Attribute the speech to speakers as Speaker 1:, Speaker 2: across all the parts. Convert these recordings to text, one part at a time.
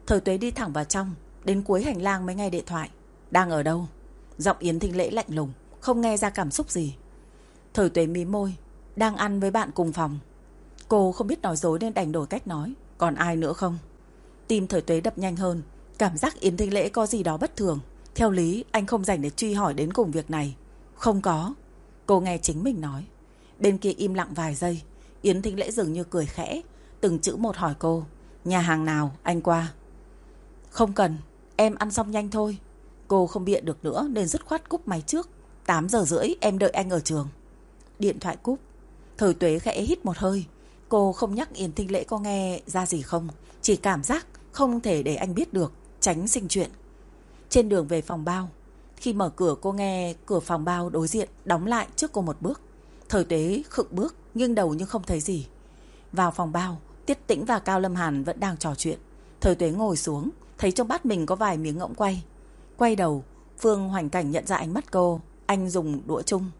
Speaker 1: Thời Tuế đi thẳng vào trong, đến cuối hành lang mới nghe điện thoại. Đang ở đâu? Giọng Yến Thính Lễ lạnh lùng, không nghe ra cảm xúc gì. Thời Tuế mím môi. Đang ăn với bạn cùng phòng. Cô không biết nói dối nên đành đổi cách nói. Còn ai nữa không? Tim Thời Tuế đập nhanh hơn, cảm giác Yến Thính Lễ có gì đó bất thường. Theo lý anh không rảnh để truy hỏi đến cùng việc này. Không có. Cô nghe chính mình nói. Bên kia im lặng vài giây. Yến Thính Lễ dường như cười khẽ, từng chữ một hỏi cô. Nhà hàng nào anh qua? Không cần, em ăn xong nhanh thôi. Cô không bịa được nữa nên dứt khoát cúp máy trước. 8 giờ rưỡi em đợi anh ở trường. Điện thoại cúp. Thời Tuế khẽ hít một hơi. Cô không nhắc Yến Thính Lễ có nghe ra gì không, chỉ cảm giác không thể để anh biết được, tránh sinh chuyện. Trên đường về phòng bao, khi mở cửa cô nghe cửa phòng bao đối diện đóng lại trước cô một bước. Thời Tuế khựng bước, nghiêng đầu nhưng không thấy gì. Vào phòng bao, Tiết Tĩnh và Cao Lâm Hàn vẫn đang trò chuyện. Thời Tuế ngồi xuống, thấy trong bát mình có vài miếng ngỗng quay. Quay đầu, Phương Hoành Cảnh nhận ra ánh mắt cô. Anh dùng đũa chung.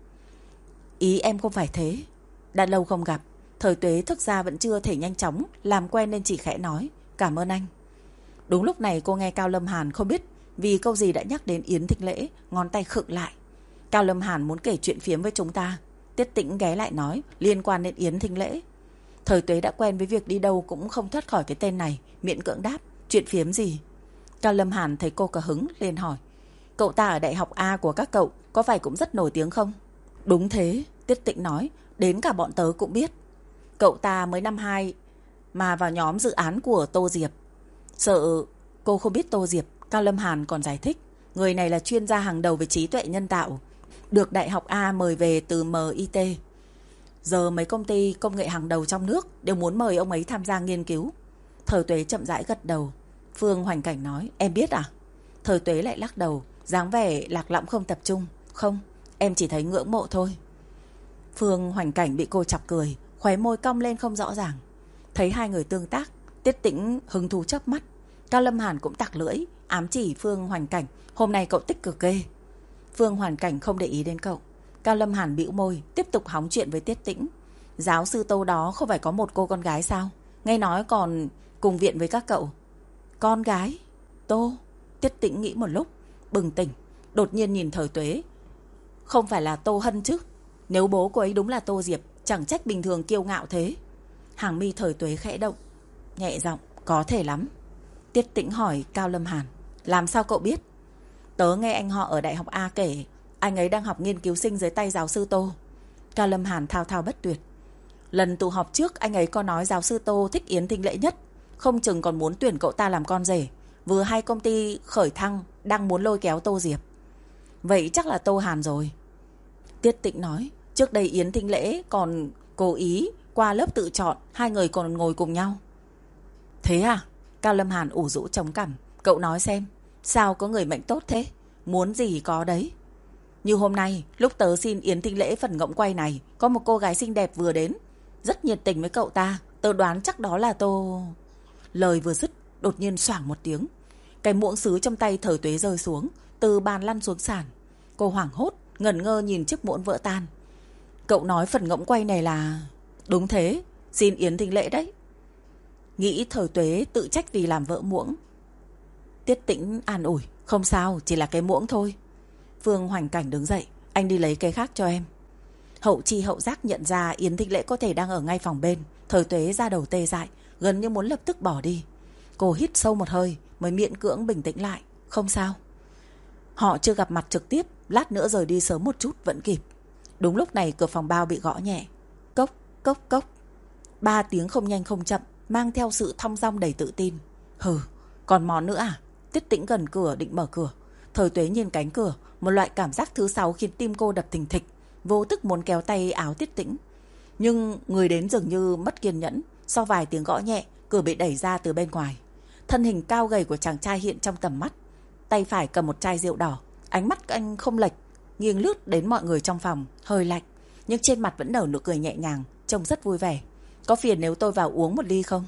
Speaker 1: Ý em không phải thế. Đã lâu không gặp, Thời Tuế thức ra vẫn chưa thể nhanh chóng làm quen nên chỉ khẽ nói cảm ơn anh. Đúng lúc này cô nghe Cao Lâm Hàn không biết vì câu gì đã nhắc đến Yến Thính Lễ, ngón tay khựng lại. Cao Lâm Hàn muốn kể chuyện phiếm với chúng ta. Tiết Tĩnh ghé lại nói liên quan đến Yến Thính Lễ. Thời Tuế đã quen với việc đi đâu cũng không thoát khỏi cái tên này, miễn cưỡng đáp chuyện phiếm gì. Cao Lâm Hàn thấy cô có hứng liền hỏi cậu ta ở đại học A của các cậu có phải cũng rất nổi tiếng không? Đúng thế, Tiết Tĩnh nói, đến cả bọn tớ cũng biết. Cậu ta mới năm 2 mà vào nhóm dự án của Tô Diệp. Sợ cô không biết Tô Diệp, Cao Lâm Hàn còn giải thích. Người này là chuyên gia hàng đầu về trí tuệ nhân tạo, được đại học A mời về từ MIT. Giờ mấy công ty công nghệ hàng đầu trong nước đều muốn mời ông ấy tham gia nghiên cứu. Thời Tuế chậm rãi gật đầu. Phương Hoành Cảnh nói em biết à? Thời Tuế lại lắc đầu, dáng vẻ lạc lõng không tập trung. Không, em chỉ thấy ngưỡng mộ thôi. Phương Hoành Cảnh bị cô chọc cười, khóe môi cong lên không rõ ràng. Thấy hai người tương tác, Tiết Tĩnh hứng thú chớp mắt. Cao Lâm Hàn cũng tặc lưỡi, ám chỉ Phương Hoành Cảnh, hôm nay cậu tích cực ghê. Phương Hoành Cảnh không để ý đến cậu. Cao Lâm Hàn bĩu môi, tiếp tục hóng chuyện với Tiết Tĩnh. Giáo sư Tô đó không phải có một cô con gái sao? Nghe nói còn cùng viện với các cậu. Con gái? Tô? Tiết Tĩnh nghĩ một lúc, bừng tỉnh, đột nhiên nhìn Thời Tuế. Không phải là Tô Hân chứ? Nếu bố cô ấy đúng là Tô Diệp, chẳng trách bình thường kiêu ngạo thế. Hàng mi Thời Tuế khẽ động, nhẹ giọng, có thể lắm. Tiết Tĩnh hỏi Cao Lâm Hàn, làm sao cậu biết? Tớ nghe anh họ ở đại học A kể, anh ấy đang học nghiên cứu sinh dưới tay giáo sư Tô. Cao Lâm Hàn thao thao bất tuyệt. Lần tụ họp trước anh ấy có nói giáo sư Tô thích Yến Thính Lễ nhất, không chừng còn muốn tuyển cậu ta làm con rể. Vừa hay công ty khởi thăng đang muốn lôi kéo Tô Diệp. Vậy chắc là Tô Hàn rồi. Tiết Tĩnh nói, trước đây Yến Thính Lễ còn cố ý qua lớp tự chọn, hai người còn ngồi cùng nhau. Thế à? Cao Lâm Hàn ủ rũ chống cằm. Cậu nói xem, sao có người mệnh tốt thế? Muốn gì có đấy. Như hôm nay, lúc tớ xin Yến Thính Lễ phần ngỗng quay này, có một cô gái xinh đẹp vừa đến, rất nhiệt tình với cậu ta. Tớ đoán chắc đó là Tô. Lời vừa dứt, đột nhiên xoảng một tiếng. Cái muỗng sứ trong tay Thời Tuế rơi xuống, từ bàn lăn xuống sàn. Cô hoảng hốt, ngẩn ngơ nhìn chiếc muỗng vỡ tan. Cậu nói phần ngỗng quay này là... Đúng thế, xin Yến Thính Lễ đấy. Nghĩ Thời Tuế tự trách vì làm vỡ muỗng. Tiết Tĩnh an ủi, không sao, chỉ là cái muỗng thôi. Phương Hoành Cảnh đứng dậy, anh đi lấy cái khác cho em. Hậu chi hậu giác nhận ra Yến Thính Lễ có thể đang ở ngay phòng bên. Thời Tuế ra đầu tê dại, gần như muốn lập tức bỏ đi. Cô hít sâu một hơi mới miễn cưỡng bình tĩnh lại. Không sao. Họ chưa gặp mặt trực tiếp, lát nữa rời đi sớm một chút vẫn kịp. Đúng lúc này cửa phòng bao bị gõ nhẹ. Cốc, cốc, cốc. 3 tiếng không nhanh không chậm, mang theo sự thong dong đầy tự tin. Hừ, còn món nữa à? Tiết Tĩnh gần cửa định mở cửa. Thời Tuế nhìn cánh cửa, một loại cảm giác thứ 6 khiến tim cô đập thình thịch, vô thức muốn kéo tay áo Tiết Tĩnh. Nhưng người đến dường như mất kiên nhẫn. Sau vài tiếng gõ nhẹ, cửa bị đẩy ra từ bên ngoài. Thân hình cao gầy của chàng trai hiện trong tầm mắt. Tay phải cầm một chai rượu đỏ. Ánh mắt anh không lệch, nghiêng lướt đến mọi người trong phòng, hơi lạnh, nhưng trên mặt vẫn nở nụ cười nhẹ nhàng, trông rất vui vẻ. Có phiền nếu tôi vào uống một ly không?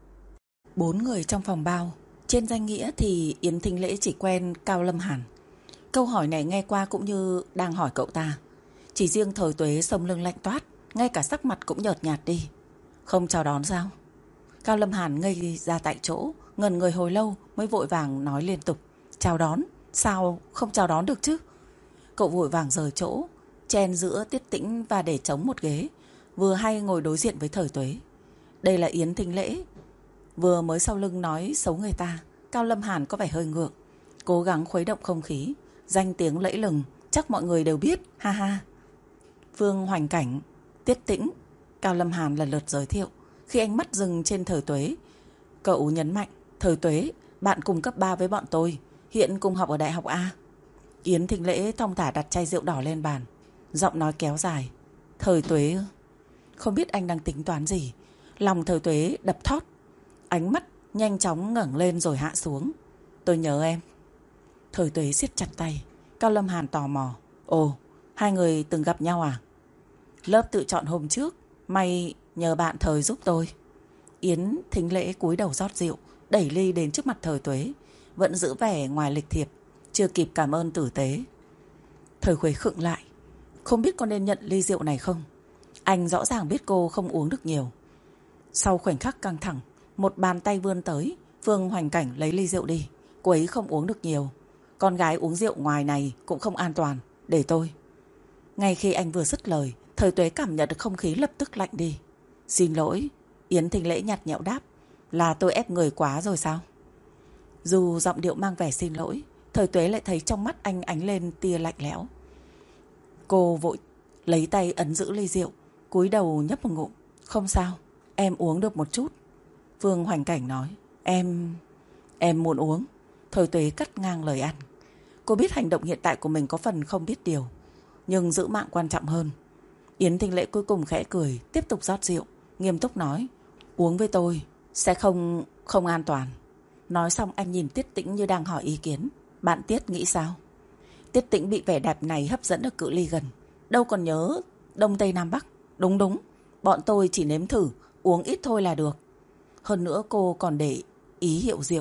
Speaker 1: 4 người trong phòng bao. Trên danh nghĩa thì Yến Thính Lễ chỉ quen Cao Lâm Hàn. Câu hỏi này nghe qua cũng như đang hỏi cậu ta. Chỉ riêng Thời Tuế sống lưng lạnh toát, ngay cả sắc mặt cũng nhợt nhạt đi. Không chào đón sao? Cao Lâm Hàn ngây ra tại chỗ, ngẩn người hồi lâu mới vội vàng nói liên tục. Chào đón, sao không chào đón được chứ? Cậu vội vàng rời chỗ, chen giữa Tiết Tĩnh và để trống một ghế, vừa hay ngồi đối diện với Thời Tuế. Đây là Yến Thính Lễ. Vừa mới sau lưng nói xấu người ta, Cao Lâm Hàn có vẻ hơi ngượng, cố gắng khuấy động không khí. Danh tiếng lẫy lừng, chắc mọi người đều biết, ha ha. Phương Hoành Cảnh, Tiết Tĩnh, Cao Lâm Hàn lần lượt giới thiệu. Khi ánh mắt dừng trên Thời Tuế, cậu nhấn mạnh. Thời Tuế, bạn cùng cấp 3 với bọn tôi, hiện cùng học ở Đại học A. Yến Thính Lễ thong thả đặt chai rượu đỏ lên bàn, giọng nói kéo dài. Thời Tuế, không biết anh đang tính toán gì. Lòng Thời Tuế đập thót, ánh mắt nhanh chóng ngẩng lên rồi hạ xuống. Tôi nhớ em. Thời Tuế siết chặt tay. Cao Lâm Hàn tò mò. Ồ, hai người từng gặp nhau à? Lớp tự chọn hôm trước, may nhờ bạn Thời giúp tôi. Yến Thính Lễ cúi đầu rót rượu, đẩy ly đến trước mặt Thời Tuế, vẫn giữ vẻ ngoài lịch thiệp, chưa kịp cảm ơn tử tế. Thời Khuế khựng lại, không biết có nên nhận ly rượu này không. Anh rõ ràng biết cô không uống được nhiều. Sau khoảnh khắc căng thẳng, một bàn tay vươn tới. Phương Hoành Cảnh lấy ly rượu đi. Cô ấy không uống được nhiều. Con gái uống rượu ngoài này cũng không an toàn. Để tôi. Ngay khi anh vừa dứt lời, Thời Tuế cảm nhận được không khí lập tức lạnh đi. Xin lỗi. Yến Thính Lễ nhạt nhẽo đáp. Là tôi ép người quá rồi sao? Dù giọng điệu mang vẻ xin lỗi, Thời Tuế lại thấy trong mắt anh ánh lên tia lạnh lẽo. Cô vội lấy tay ấn giữ ly rượu, cúi đầu nhấp một ngụm. Không sao, em uống được một chút. Phương Hoành Cảnh nói. Em muốn uống. Thời Tuế cắt ngang lời anh. Cô biết hành động hiện tại của mình có phần không biết điều, nhưng giữ mạng quan trọng hơn. Yến Thính Lễ cuối cùng khẽ cười, tiếp tục rót rượu, nghiêm túc nói. Uống với tôi sẽ không an toàn. Nói xong anh nhìn Tiết Tĩnh như đang hỏi ý kiến. Bạn Tiết nghĩ sao? Tiết Tĩnh bị vẻ đẹp này hấp dẫn ở cự ly gần. Đâu còn nhớ Đông Tây Nam Bắc. Đúng, bọn tôi chỉ nếm thử, uống ít thôi là được. Hơn nữa cô còn để ý hiệu rượu.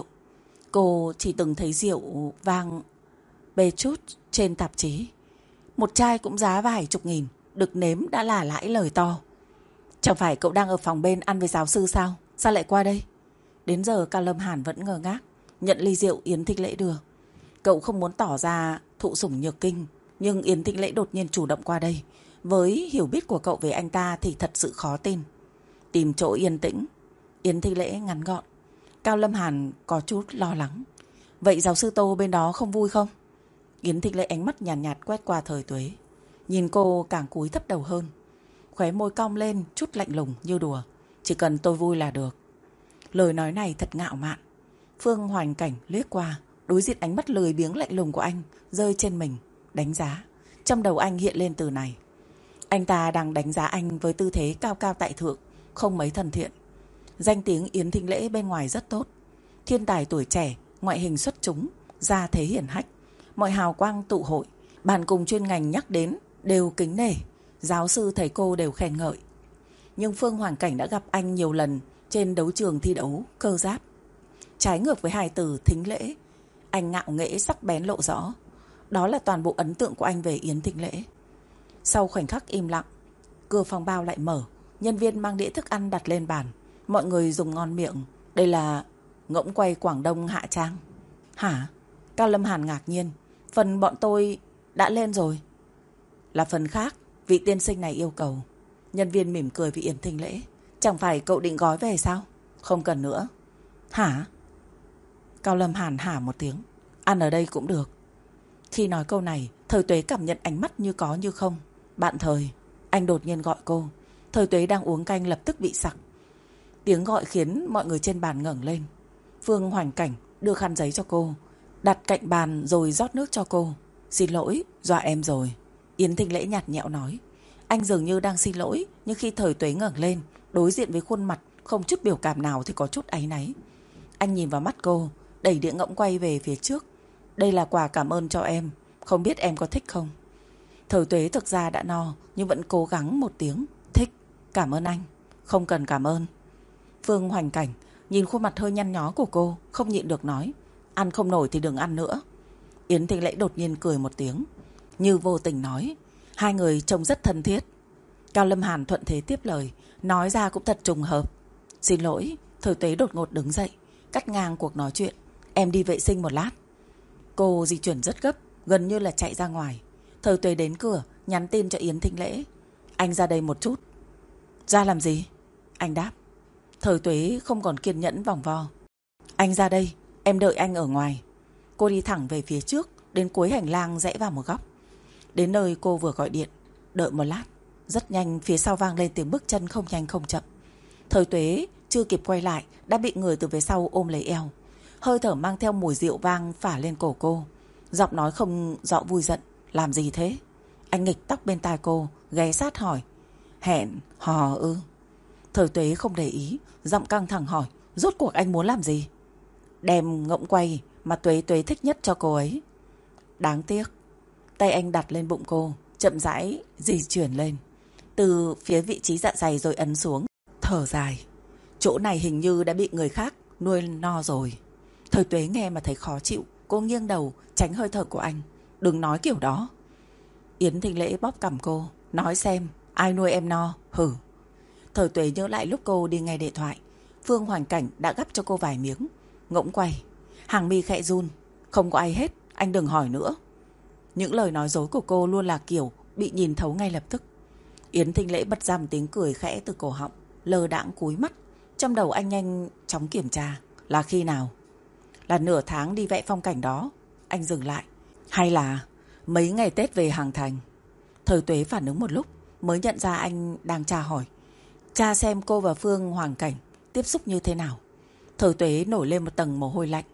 Speaker 1: Cô chỉ từng thấy rượu vang bê chút trên tạp chí. Một chai cũng giá vài chục nghìn, được nếm đã là lãi lời to. Chẳng phải cậu đang ở phòng bên ăn với giáo sư sao? Sao lại qua đây? Đến giờ Cao Lâm Hàn vẫn ngơ ngác, nhận ly rượu Yến Thính Lễ đưa. Cậu không muốn tỏ ra thụ sủng nhược kinh, nhưng Yến Thính Lễ đột nhiên chủ động qua đây. Với hiểu biết của cậu về anh ta thì thật sự khó tin. Tìm chỗ yên tĩnh. Yến Thính Lễ ngắn gọn. Cao Lâm Hàn có chút lo lắng. Vậy giáo sư Tô bên đó không vui không? Yến Thính Lễ ánh mắt nhàn nhạt quét qua Thời Tuế. Nhìn cô càng cúi thấp đầu hơn, khóe môi cong lên chút lạnh lùng như đùa. Chỉ cần tôi vui là được. Lời nói này thật ngạo mạn. Phương Hoành Cảnh liếc qua, đối diện ánh mắt lười biếng lạnh lùng của anh rơi trên mình, đánh giá. Trong đầu anh hiện lên từ này. Anh ta đang đánh giá anh với tư thế cao cao tại thượng, không mấy thân thiện. Danh tiếng Yến Thính Lễ bên ngoài rất tốt. Thiên tài tuổi trẻ, ngoại hình xuất chúng, gia thế hiển hách. Mọi hào quang tụ hội, bạn cùng chuyên ngành nhắc đến đều kính nể. Giáo sư thầy cô đều khen ngợi. Nhưng Phương Hoành Cảnh đã gặp anh nhiều lần trên đấu trường thi đấu cơ giáp. Trái ngược với hai từ Thính Lễ, anh ngạo nghễ sắc bén lộ rõ. Đó là toàn bộ ấn tượng của anh về Yến Thính Lễ. Sau khoảnh khắc im lặng, cửa phòng bao lại mở. Nhân viên mang đĩa thức ăn đặt lên bàn. Mọi người dùng ngon miệng. Đây là ngỗng quay Quảng Đông Hạ Trang. Hả? Cao Lâm Hàn ngạc nhiên. Phần bọn tôi đã lên rồi. Là phần khác, vị tiên sinh này yêu cầu. Nhân viên mỉm cười với Yến Thính Lễ. Chẳng phải cậu định gói về sao? Không cần nữa. Hả? Cao Lâm Hàn hả một tiếng. Ăn ở đây cũng được. Khi nói câu này, Thời Tuế cảm nhận ánh mắt như có như không. Bạn Thời. Anh đột nhiên gọi cô. Thời Tuế đang uống canh lập tức bị sặc. Tiếng gọi khiến mọi người trên bàn ngẩng lên. Phương Hoành Cảnh đưa khăn giấy cho cô, đặt cạnh bàn rồi rót nước cho cô. Xin lỗi, dọa em rồi. Yến Thính Lễ nhạt nhẽo nói. Anh dường như đang xin lỗi, nhưng khi Thời Tuế ngẩng lên, đối diện với khuôn mặt không chút biểu cảm nào thì có chút áy náy. Anh nhìn vào mắt cô, đẩy đĩa ngỗng quay về phía trước. Đây là quà cảm ơn cho em, không biết em có thích không? Thời Tuế thực ra đã no, nhưng vẫn cố gắng một tiếng. Thích, cảm ơn anh. Không cần cảm ơn. Phương Hoành Cảnh nhìn khuôn mặt hơi nhăn nhó của cô, không nhịn được nói. Ăn không nổi thì đừng ăn nữa. Yến Thính Lễ đột nhiên cười một tiếng, như vô tình nói. Hai người trông rất thân thiết. Cao Lâm Hàn thuận thế tiếp lời, nói ra cũng thật trùng hợp. Xin lỗi, Thời Tuế đột ngột đứng dậy, cắt ngang cuộc nói chuyện. Em đi vệ sinh một lát. Cô di chuyển rất gấp, gần như là chạy ra ngoài. Thời Tuế đến cửa, nhắn tin cho Yến Thịnh Lễ. Anh ra đây một chút. Ra làm gì? Anh đáp. Thời Tuế không còn kiên nhẫn vòng vo. Anh ra đây, em đợi anh ở ngoài. Cô đi thẳng về phía trước, đến cuối hành lang rẽ vào một góc. Đến nơi cô vừa gọi điện. Đợi một lát. Rất nhanh phía sau vang lên tiếng bước chân không nhanh không chậm. Thời Tuế chưa kịp quay lại đã bị người từ phía sau ôm lấy eo. Hơi thở mang theo mùi rượu vang phả lên cổ cô. Giọng nói không rõ vui giận. Làm gì thế? Anh nghịch tóc bên tai cô, ghé sát hỏi. Hẹn hò ư? Thời Tuế không để ý, giọng căng thẳng hỏi. Rốt cuộc anh muốn làm gì? Đem ngỗng quay mà Tuế Tuế thích nhất cho cô ấy. Đáng tiếc. Tay anh đặt lên bụng cô, chậm rãi di chuyển lên từ phía vị trí dạ dày rồi ấn xuống. Thở dài. Chỗ này hình như đã bị người khác nuôi no rồi. Thời Tuế nghe mà thấy khó chịu. Cô nghiêng đầu tránh hơi thở của anh. Đừng nói kiểu đó. Yến Thịnh Lễ bóp cằm cô. Nói xem ai nuôi em no? Hử. Thời Tuế nhớ lại lúc cô đi nghe điện thoại. Phương Hoàn Cảnh đã gắp cho cô vài miếng ngỗng quay. Hàng mi khẽ run. Không có ai hết, anh đừng hỏi nữa. Những lời nói dối của cô luôn là kiểu bị nhìn thấu ngay lập tức. Yến Thịnh Lễ bật ra một tiếng cười khẽ từ cổ họng, lơ đãng cúi mắt. Trong đầu anh nhanh chóng kiểm tra. Là khi nào? Là nửa tháng đi vẽ phong cảnh đó. Anh dừng lại. Hay là mấy ngày Tết về Hàng Thành? Thời Tuế phản ứng một lúc mới nhận ra anh đang tra hỏi. Tra xem cô và Phương Hoàng Cảnh tiếp xúc như thế nào. Thời Tuế nổi lên một tầng mồ hôi lạnh.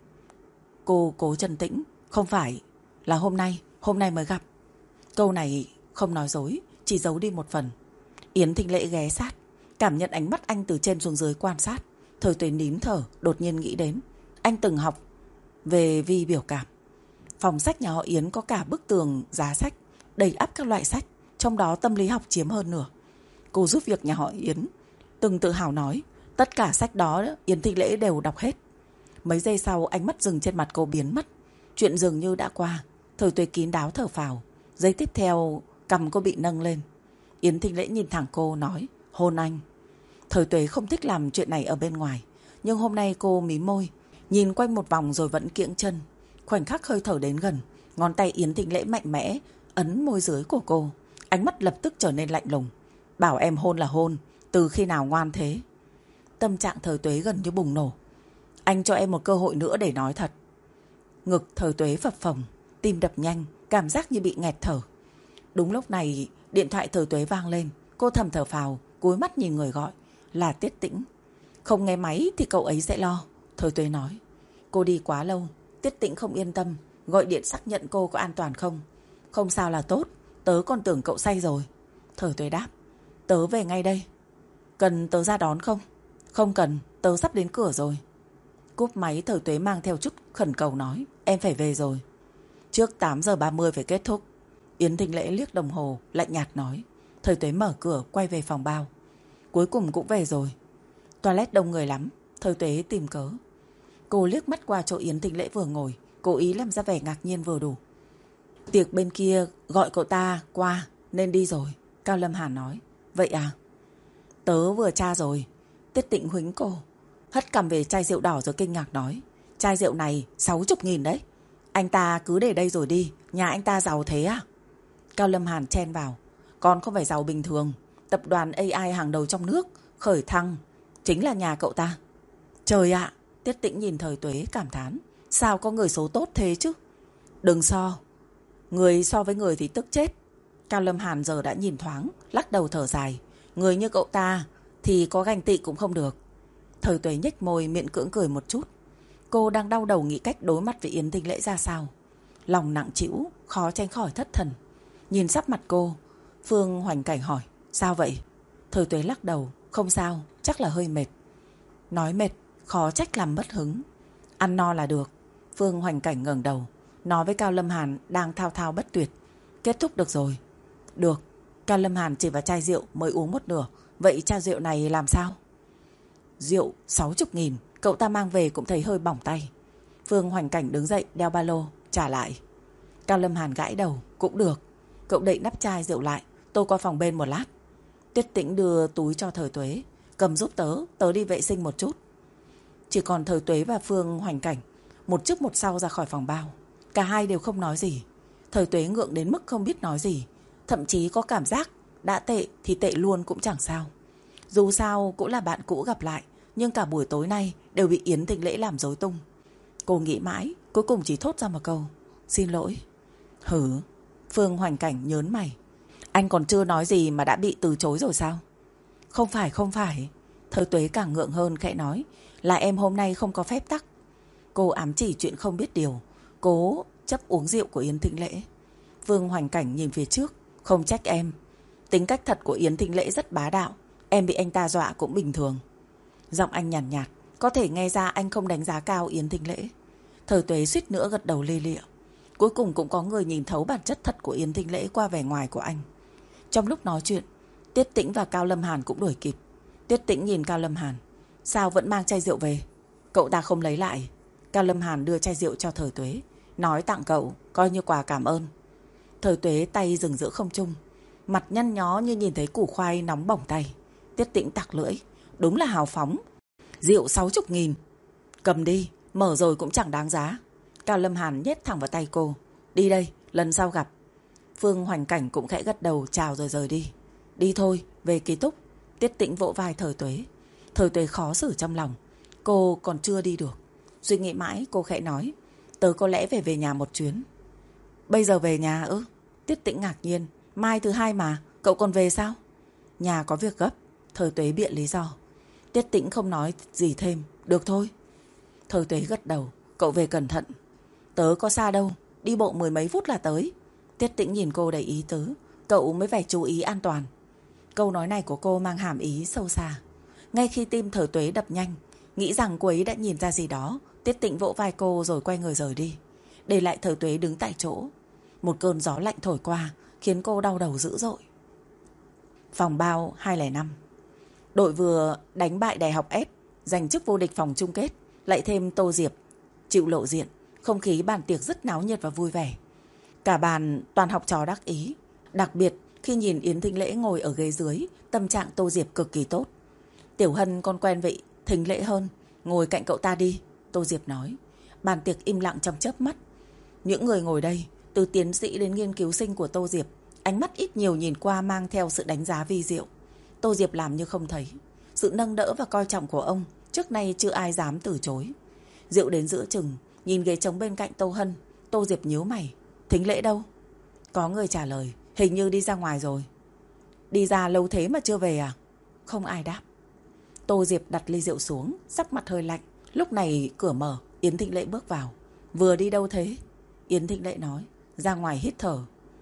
Speaker 1: Cô cố trấn tĩnh. Không phải là hôm nay mới gặp. Câu này không nói dối, chỉ giấu đi một phần. Yến Thịnh Lễ ghé sát, cảm nhận ánh mắt anh từ trên xuống dưới quan sát. Thời Tuế nín thở, đột nhiên nghĩ đến anh từng học về vi biểu cảm. Phòng sách nhà họ Yến có cả bức tường giá sách, đầy ắp các loại sách, trong đó tâm lý học chiếm hơn nửa. Cô giúp việc nhà họ Yến từng tự hào nói, tất cả sách đó Yến Thịnh Lễ đều đọc hết. Mấy giây sau ánh mắt dừng trên mặt cô biến mất. Chuyện dường như đã qua. Thời Tuế kín đáo thở phào. Giây tiếp theo cằm cô bị nâng lên. Yến Thịnh Lễ nhìn thẳng cô nói, hôn anh. Thời Tuế không thích làm chuyện này ở bên ngoài, nhưng hôm nay cô mím môi, nhìn quanh một vòng rồi vẫn kiễng chân. Khoảnh khắc hơi thở đến gần, ngón tay Yến Thịnh Lễ mạnh mẽ ấn môi dưới của cô. Ánh mắt lập tức trở nên lạnh lùng. Bảo em hôn là hôn, từ khi nào ngoan thế? Tâm trạng Thời Tuế gần như bùng nổ. Anh cho em một cơ hội nữa để nói thật. Ngực Thời Tuế phập phồng, tim đập nhanh, cảm giác như bị nghẹt thở. Đúng lúc này điện thoại Thời Tuế vang lên. Cô thầm thở phào, cúi mắt nhìn người gọi. Là Tiết Tĩnh. Không nghe máy thì cậu ấy sẽ lo. Thời Tuế nói. Cô đi quá lâu, Tiết Tĩnh không yên tâm, gọi điện xác nhận cô có an toàn không. Không sao là tốt, tớ còn tưởng cậu say rồi. Thời Tuế đáp. Tớ về ngay đây. Cần tớ ra đón không? Không cần, tớ sắp đến cửa rồi. Cúp máy Thời Tuế mang theo chút khẩn cầu nói. Em phải về rồi. Trước 8:30 phải kết thúc. Yến Thịnh Lễ liếc đồng hồ, lạnh nhạt nói. Thời Tuế mở cửa quay về phòng bao. Cuối cùng cũng về rồi. Toilet đông người lắm. Thời Tuế tìm cớ. Cô liếc mắt qua chỗ Yến Thịnh Lễ vừa ngồi, cố ý làm ra vẻ ngạc nhiên vừa đủ. Tiệc bên kia gọi cậu ta qua nên đi rồi. Cao Lâm Hàn nói. Vậy à? Tớ vừa tra rồi. Tiết Tĩnh huýnh cô, hất cằm về chai rượu đỏ rồi kinh ngạc nói. Chai rượu này 60.000 đấy. Anh ta cứ để đây rồi đi. Nhà anh ta giàu thế à? Cao Lâm Hàn chen vào. Còn không phải giàu bình thường. Tập đoàn AI hàng đầu trong nước khởi thăng chính là nhà cậu ta. Trời ạ! Tiết Tĩnh nhìn Thời Tuế cảm thán. Sao có người số tốt thế chứ? Đừng so. Người so với người thì tức chết. Cao Lâm Hàn giờ đã nhìn thoáng, lắc đầu thở dài. Người như cậu ta thì có ganh tị cũng không được. Thời Tuế nhếch môi miệng cưỡng cười một chút. Cô đang đau đầu nghĩ cách đối mặt với Yến Thịnh Lễ ra sao. Lòng nặng trĩu, khó tránh khỏi thất thần. Nhìn sắc mặt cô, Phương Hoành Cảnh hỏi. Sao vậy? Thời Tuế lắc đầu. Không sao, chắc là hơi mệt. Nói mệt, khó trách làm mất hứng. Ăn no là được. Phương Hoành Cảnh ngẩng đầu, nói với Cao Lâm Hàn đang thao thao bất tuyệt. Kết thúc được rồi. Được. Cao Lâm Hàn chỉ vào chai rượu mới uống một nửa. Vậy chai rượu này làm sao? Rượu 60.000, cậu ta mang về cũng thấy hơi bỏng tay. Phương Hoành Cảnh đứng dậy đeo ba lô, trả lại. Cao Lâm Hàn gãi đầu. Cũng được. Cậu đậy nắp chai rượu lại. Tôi qua phòng bên một lát. Tiết Tĩnh đưa túi cho Thời Tuế. Cầm giúp tớ đi vệ sinh một chút. Chỉ còn Thời Tuế và Phương Hoành Cảnh một trước một sau ra khỏi phòng bao. Cả hai đều không nói gì. Thời Tuế ngượng đến mức không biết nói gì, thậm chí có cảm giác đã tệ thì tệ luôn cũng chẳng sao. Dù sao cũng là bạn cũ gặp lại, nhưng cả buổi tối nay đều bị Yến Thịnh Lễ làm rối tung. Cô nghĩ mãi, cuối cùng chỉ thốt ra một câu: xin lỗi. Hử? Phương Hoành Cảnh nhớn mày. Anh còn chưa nói gì mà đã bị từ chối rồi sao? Không phải. Thời Tuế càng ngượng hơn khẽ nói: là em hôm nay không có phép tắc. Cô ám chỉ chuyện không biết điều, cố chấp uống rượu của Yến Thịnh Lễ. Phương Hoành Cảnh nhìn phía trước: không trách em. Tính cách thật của Yến Thịnh Lễ rất bá đạo, em bị anh ta dọa cũng bình thường. Giọng anh nhàn nhạt, có thể nghe ra anh không đánh giá cao Yến Thịnh Lễ. Thời Tuế suýt nữa gật đầu lia lịa. Cuối cùng cũng có người nhìn thấu bản chất thật của Yến Thịnh Lễ qua vẻ ngoài của anh. Trong lúc nói chuyện, Tiết Tĩnh và Cao Lâm Hàn cũng đuổi kịp. Tiết Tĩnh nhìn Cao Lâm Hàn: sao vẫn mang chai rượu về? Cậu ta không lấy lại. Cao Lâm Hàn đưa chai rượu cho Thời Tuế, nói tặng cậu, coi như quà cảm ơn. Thời Tuế tay dừng giữa không trung, mặt nhăn nhó như nhìn thấy củ khoai nóng bỏng tay. Tiết Tĩnh tặc lưỡi: đúng là hào phóng. Rượu 60.000. Cầm đi, mở rồi cũng chẳng đáng giá. Cao Lâm Hàn nhét thẳng vào tay cô. Đi đây, lần sau gặp. Phương Hoành Cảnh cũng khẽ gật đầu chào rồi rời đi. Đi thôi, về ký túc. Tiết Tĩnh vỗ vai Thời Tuế. Thời Tuế khó xử trong lòng. Cô còn chưa đi được. Suy nghĩ mãi cô khẽ nói: tớ có lẽ về nhà một chuyến. Bây giờ về nhà ư? Tiết Tĩnh ngạc nhiên. Mai thứ hai mà, cậu còn về sao? Nhà có việc gấp. Thời Tuế biện lý do. Tiết Tĩnh không nói gì thêm. Được thôi. Thời Tuế gật đầu. Cậu về cẩn thận. Tớ có xa đâu, đi bộ 10 mấy phút là tới. Tiết Tĩnh nhìn cô đầy ý tứ. Cậu mới phải chú ý an toàn. Câu nói này của cô mang hàm ý sâu xa. Ngay khi tim Thời Tuế đập nhanh, nghĩ rằng cô ấy đã nhìn ra gì đó, Tiết Tĩnh vỗ vai cô rồi quay người rời đi, để lại Thời Tuế đứng tại chỗ. Một cơn gió lạnh thổi qua khiến cô đau đầu dữ dội. Phòng bao 205. Đội vừa đánh bại Đại học S, giành chức vô địch vòng chung kết, lại thêm Tô Diệp chịu lộ diện. Không khí bàn tiệc rất náo nhiệt và vui vẻ. Cả bàn toàn học trò đắc ý. Đặc biệt khi nhìn Yến Thịnh Lễ ngồi ở ghế dưới, tâm trạng Tô Diệp cực kỳ tốt. Tiểu Hân con quen vị Thịnh Lễ hơn, ngồi cạnh cậu ta đi, Tô Diệp nói. Bàn tiệc im lặng trong chớp mắt. Những người ngồi đây, từ tiến sĩ đến nghiên cứu sinh của Tô Diệp, ánh mắt ít nhiều nhìn qua mang theo sự đánh giá vi diệu. Tô Diệp làm như không thấy. Sự nâng đỡ và coi trọng của ông trước nay chưa ai dám từ chối. Rượu đến giữa chừng, nhìn ghế trống bên cạnh Tô Hân, Tô Diệp nhíu mày. Thính Lễ đâu? Có người trả lời, hình như đi ra ngoài rồi. Đi ra lâu thế mà chưa về à? Không ai đáp. Tô Diệp đặt ly rượu xuống, sắc mặt hơi lạnh. Lúc này cửa mở, Yến Thịnh Lễ bước vào. Vừa đi đâu thế? Yến Thịnh Lễ nói. Ra ngoài hít thở.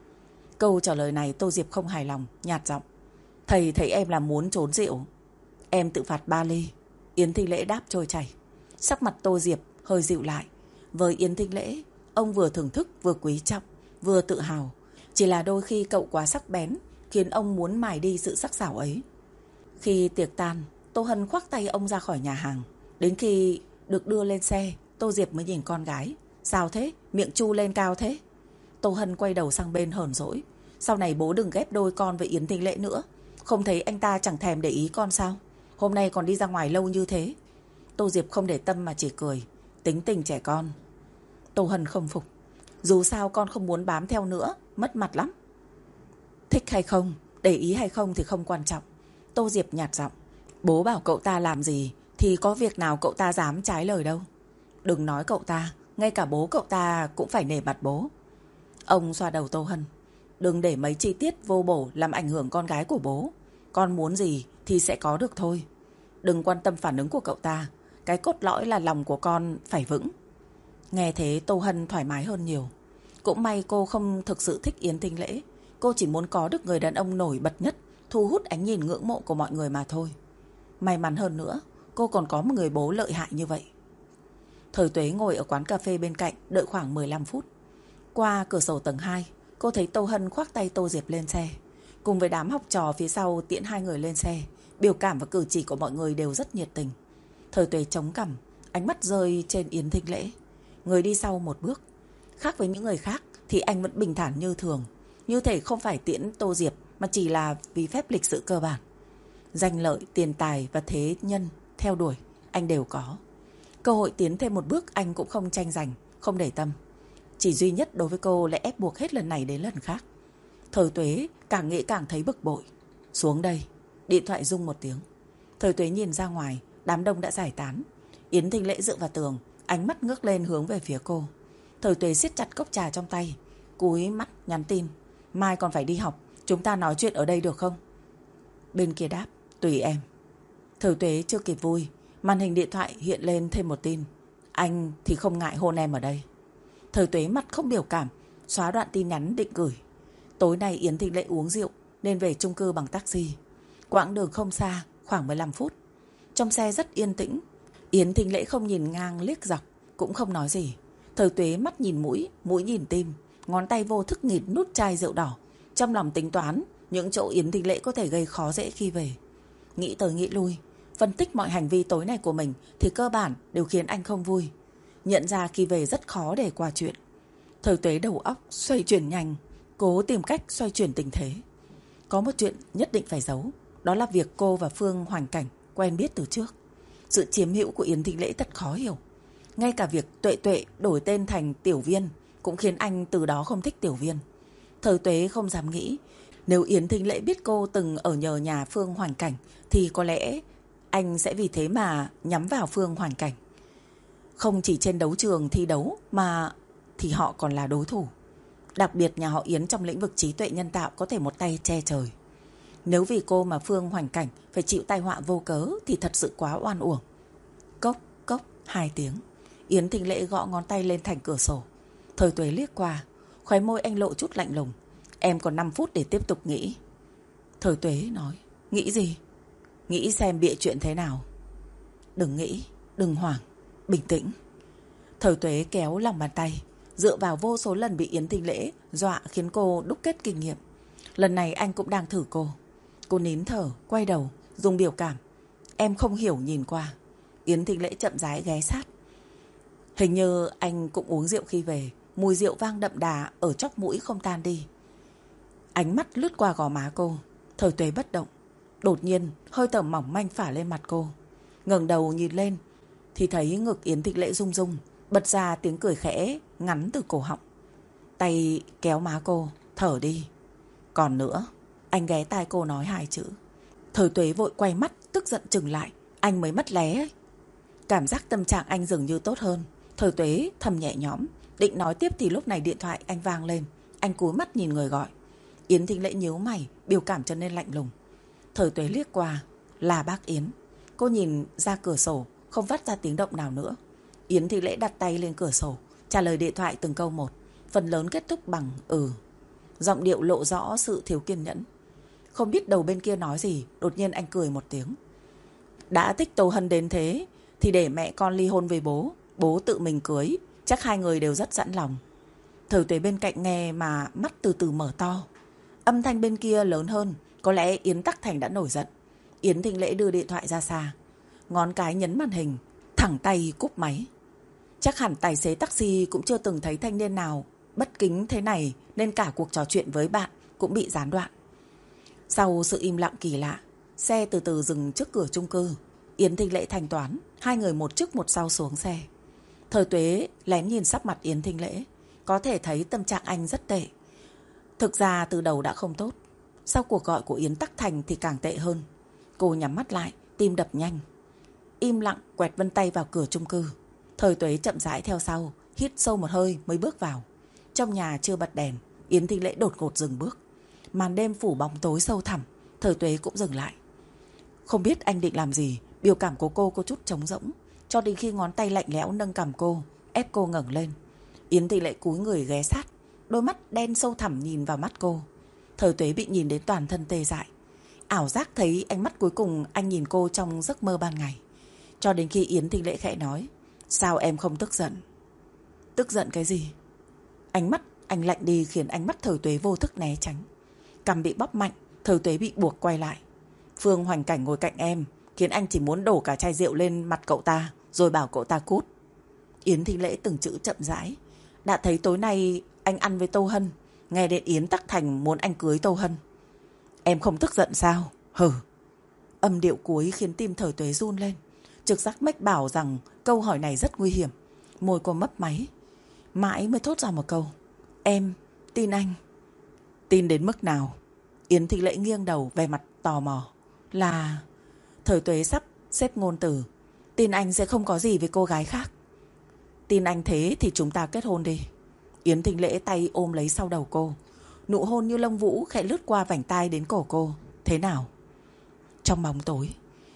Speaker 1: Câu trả lời này Tô Diệp không hài lòng, nhạt giọng. Thầy thấy em là muốn trốn rượu. Em tự phạt 3 ly. Yến Thịnh Lễ đáp trôi chảy. Sắc mặt Tô Diệp hơi dịu lại. Với Yến Thịnh Lễ, ông vừa thưởng thức vừa quý trọng, vừa tự hào. Chỉ là đôi khi cậu quá sắc bén, khiến ông muốn mài đi sự sắc sảo ấy. Khi tiệc tan, Tô Hân khoác tay ông ra khỏi nhà hàng. Đến khi được đưa lên xe, Tô Diệp mới nhìn con gái. Sao thế? Miệng chu lên cao thế? Tô Hân quay đầu sang bên hờn dỗi. Sau này bố đừng ghép đôi con với Yến Thịnh Lễ nữa. Không thấy anh ta chẳng thèm để ý con sao? Hôm nay còn đi ra ngoài lâu như thế. Tô Diệp không để tâm mà chỉ cười. Tính tình trẻ con. Tô Hân không phục. Dù sao con không muốn bám theo nữa, mất mặt lắm. Thích hay không, để ý hay không thì không quan trọng. Tô Diệp nhạt giọng. Bố bảo cậu ta làm gì thì có việc nào cậu ta dám trái lời đâu. Đừng nói cậu ta, ngay cả bố cậu ta cũng phải nể mặt bố. Ông xoa đầu Tô Hân. Đừng để mấy chi tiết vô bổ làm ảnh hưởng con gái của bố. Con muốn gì thì sẽ có được thôi. Đừng quan tâm phản ứng của cậu ta. Cái cốt lõi là lòng của con phải vững. Nghe thế Tô Hân thoải mái hơn nhiều. Cũng may cô không thực sự thích Yến Thịnh Lễ. Cô chỉ muốn có được người đàn ông nổi bật nhất, thu hút ánh nhìn ngưỡng mộ của mọi người mà thôi. May mắn hơn nữa, cô còn có một người bố lợi hại như vậy. Thời Tuế ngồi ở quán cà phê bên cạnh, đợi khoảng 15 phút. Qua cửa sổ tầng 2, cô thấy Tô Hân khoác tay Tô Diệp lên xe. Cùng với đám học trò phía sau tiễn hai người lên xe. Biểu cảm và cử chỉ của mọi người đều rất nhiệt tình. Thời Tuế chống cằm, ánh mắt rơi trên Yến Thịnh Lễ. Người đi sau một bước. Khác với những người khác thì anh vẫn bình thản như thường. Như thể không phải tiễn Tô Diệp mà chỉ là vì phép lịch sự cơ bản. Danh lợi, tiền tài và thế nhân theo đuổi anh đều có. Cơ hội tiến thêm một bước anh cũng không tranh giành, không để tâm. Chỉ duy nhất đối với cô lại ép buộc hết lần này đến lần khác. Thời Tuế càng nghĩ càng thấy bực bội. Xuống đây. Điện thoại rung một tiếng. Thời Tuế nhìn ra ngoài, đám đông đã giải tán. Yến Thinh Lễ dựa vào tường, ánh mắt ngước lên hướng về phía cô. Thời Tuế siết chặt cốc trà trong tay, cúi mắt nhắn tin. Mai còn phải đi học, chúng ta nói chuyện ở đây được không? Bên kia đáp, tùy em. Thời Tuế chưa kịp vui, màn hình điện thoại hiện lên thêm một tin. Anh thì không ngại hôn em ở đây. Thời Tuế mặt không biểu cảm, xóa đoạn tin nhắn định gửi. Tối nay Yến Thinh Lễ uống rượu nên về chung cư bằng taxi. Quãng đường không xa, khoảng 15 phút. Trong xe rất yên tĩnh. Yến Thinh Lễ không nhìn ngang liếc dọc, cũng không nói gì. Thời Tuế mắt nhìn mũi, mũi nhìn tim, ngón tay vô thức nghịt nút chai rượu đỏ. Trong lòng tính toán những chỗ Yến Thinh Lễ có thể gây khó dễ khi về. Nghĩ tới nghĩ lui, phân tích mọi hành vi tối nay của mình thì cơ bản đều khiến anh không vui. Nhận ra khi về rất khó để qua chuyện. Thời Tuế đầu óc xoay chuyển nhanh, cố tìm cách xoay chuyển tình thế. Có một chuyện nhất định phải giấu, đó là việc cô và Phương Hoành Cảnh quen biết từ trước. Sự chiếm hữu của Yến Thinh Lễ thật khó hiểu. Ngay cả việc Tuệ Tuệ đổi tên thành Tiểu Viên cũng khiến anh từ đó không thích Tiểu Viên. Thời Tuế không dám nghĩ, nếu Yến Thinh Lễ biết cô từng ở nhờ nhà Phương Hoành Cảnh thì có lẽ anh sẽ vì thế mà nhắm vào Phương Hoành Cảnh. Không chỉ trên đấu trường thi đấu mà thì họ còn là đối thủ. Đặc biệt nhà họ Yến trong lĩnh vực trí tuệ nhân tạo có thể một tay che trời. Nếu vì cô mà Phương Hoành Cảnh phải chịu tai họa vô cớ thì thật sự quá oan uổng. Cốc, cốc, 2 tiếng. Yến Thinh Lễ gõ ngón tay lên thành cửa sổ. Thời Tuế liếc qua, khóe môi anh lộ chút lạnh lùng. Em còn 5 phút để tiếp tục nghĩ. Thời Tuế nói, nghĩ gì? Nghĩ xem bịa chuyện thế nào. Đừng nghĩ, đừng hoảng, bình tĩnh. Thời Tuế kéo lòng bàn tay, dựa vào vô số lần bị Yến Thinh Lễ dọa khiến cô đúc kết kinh nghiệm. Lần này anh cũng đang thử cô. Cô nín thở, quay đầu, dùng biểu cảm. Em không hiểu nhìn qua. Yến Thinh Lễ chậm rãi ghé sát. Hình như anh cũng uống rượu khi về. Mùi rượu vang đậm đà ở chóp mũi không tan đi. Ánh mắt lướt qua gò má cô. Thời Tuế bất động. Đột nhiên hơi thở mỏng manh phả lên mặt cô. Ngẩng đầu nhìn lên thì thấy ngực Yến Thinh Lễ rung rung, bật ra tiếng cười khẽ ngắn từ cổ họng. Tay kéo má cô. Thở đi. Còn nữa. Anh ghé tai cô nói 2 chữ. Thời Tuế vội quay mắt tức giận chừng lại. Anh mới mất lé ấy. Cảm giác tâm trạng anh dường như tốt hơn. Thời Tuế thầm nhẹ nhõm, định nói tiếp thì lúc này điện thoại anh vang lên. Anh cúi mắt nhìn người gọi. Yến Thinh Lễ nhíu mày, biểu cảm trở nên lạnh lùng. Thời Tuế liếc qua, là bác Yến. Cô nhìn ra cửa sổ, không phát ra tiếng động nào nữa. Yến Thinh Lễ đặt tay lên cửa sổ, trả lời điện thoại từng câu một, phần lớn kết thúc bằng giọng điệu lộ rõ sự thiếu kiên nhẫn. Không biết đầu bên kia nói gì, đột nhiên anh cười một tiếng. Đã thích Tô Hân đến thế thì để mẹ con ly hôn với bố, bố tự mình cưới, chắc 2 người đều rất sẵn lòng. Thời Tuế bên cạnh nghe mà mắt từ từ mở to. Âm thanh bên kia lớn hơn, có lẽ Yến Tắc Thành đã nổi giận. Yến Thinh Lễ đưa điện thoại ra xa, ngón cái nhấn màn hình, thẳng tay cúp máy. Chắc hẳn tài xế taxi cũng chưa từng thấy thanh niên nào bất kính thế này, nên cả cuộc trò chuyện với bạn cũng bị gián đoạn. Sau sự im lặng kỳ lạ, xe từ từ dừng trước cửa chung cư. Yến Thinh Lễ thanh toán, 2 người một trước một sau xuống xe. Thời Tuế lén nhìn sắc mặt Yến Thinh Lễ, có thể thấy tâm trạng anh rất tệ. Thực ra từ đầu đã không tốt, sau cuộc gọi của Yến Tắc Thành thì càng tệ hơn. Cô nhắm mắt lại, tim đập nhanh. Im lặng quẹt vân tay vào cửa chung cư. Thời Tuế chậm rãi theo sau, hít sâu một hơi mới bước vào. Trong nhà chưa bật đèn, Yến Thinh Lễ đột ngột dừng bước. Màn đêm phủ bóng tối sâu thẳm, Thời Tuế cũng dừng lại. Không biết anh định làm gì, biểu cảm của cô có chút trống rỗng, cho đến khi ngón tay lạnh lẽo nâng cằm cô, ép cô ngẩng lên. Yến Thinh Lễ cúi người ghé sát, đôi mắt đen sâu thẳm nhìn vào mắt cô. Thời Tuế bị nhìn đến toàn thân tê dại. Ảo giác thấy ánh mắt cuối cùng anh nhìn cô trong giấc mơ ban ngày. Cho đến khi Yến Thinh Lễ khẽ nói, sao em không tức giận? Tức giận cái gì? Ánh mắt anh lạnh đi khiến ánh mắt Thời Tuế vô thức né tránh. Cằm bị bóp mạnh, Thời Tuế bị buộc quay lại. Phương Hoành Cảnh ngồi cạnh em, khiến anh chỉ muốn đổ cả chai rượu lên mặt cậu ta, rồi bảo cậu ta cút. Yến Thinh Lễ từng chữ chậm rãi. Đã thấy tối nay anh ăn với Tô Hân, nghe đến Yến Tắc Thành muốn anh cưới Tô Hân. Em không tức giận sao? Hừ. Âm điệu cuối khiến tim Thời Tuế run lên. Trực giác mách bảo rằng câu hỏi này rất nguy hiểm. Môi cô mấp máy, mãi mới thốt ra một câu: Em tin anh. Tin đến mức nào? Yến Thị Lễ nghiêng đầu về mặt tò mò. Là... Thời Tuế sắp xếp ngôn từ. Tin anh sẽ không có gì với cô gái khác. Tin anh thế thì chúng ta kết hôn đi. Yến Thị Lễ tay ôm lấy sau đầu cô. Nụ hôn như lông vũ khẽ lướt qua vành tai đến cổ cô. Thế nào? Trong bóng tối,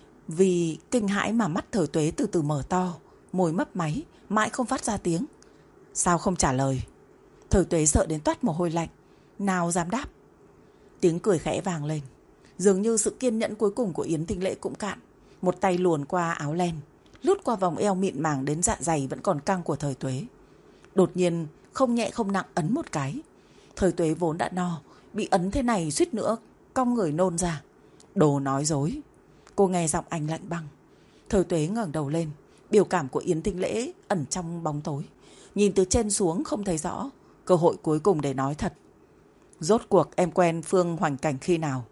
Speaker 1: vì kinh hãi mà mắt Thời Tuế từ từ mở to, môi mấp máy, mãi không phát ra tiếng. Sao không trả lời? Thời Tuế sợ đến toát mồ hôi lạnh, nào dám đáp. Tiếng cười khẽ vang lên. Dường như sự kiên nhẫn cuối cùng của Yến Thị Lễ cũng cạn. Một tay luồn qua áo len, lướt qua vòng eo mịn màng đến dạ dày vẫn còn căng của Thời Tuế. Đột nhiên không nhẹ không nặng ấn một cái. Thời Tuế vốn đã no, bị ấn thế này suýt nữa cong người nôn ra. Đồ nói dối. Cô nghe giọng anh lạnh băng. Thời Tuế ngẩng đầu lên. Biểu cảm của Yến Thị Lễ ẩn trong bóng tối, nhìn từ trên xuống không thấy rõ. Cơ hội cuối cùng để nói thật. Rốt cuộc em quen Phương Hoành Cảnh khi nào?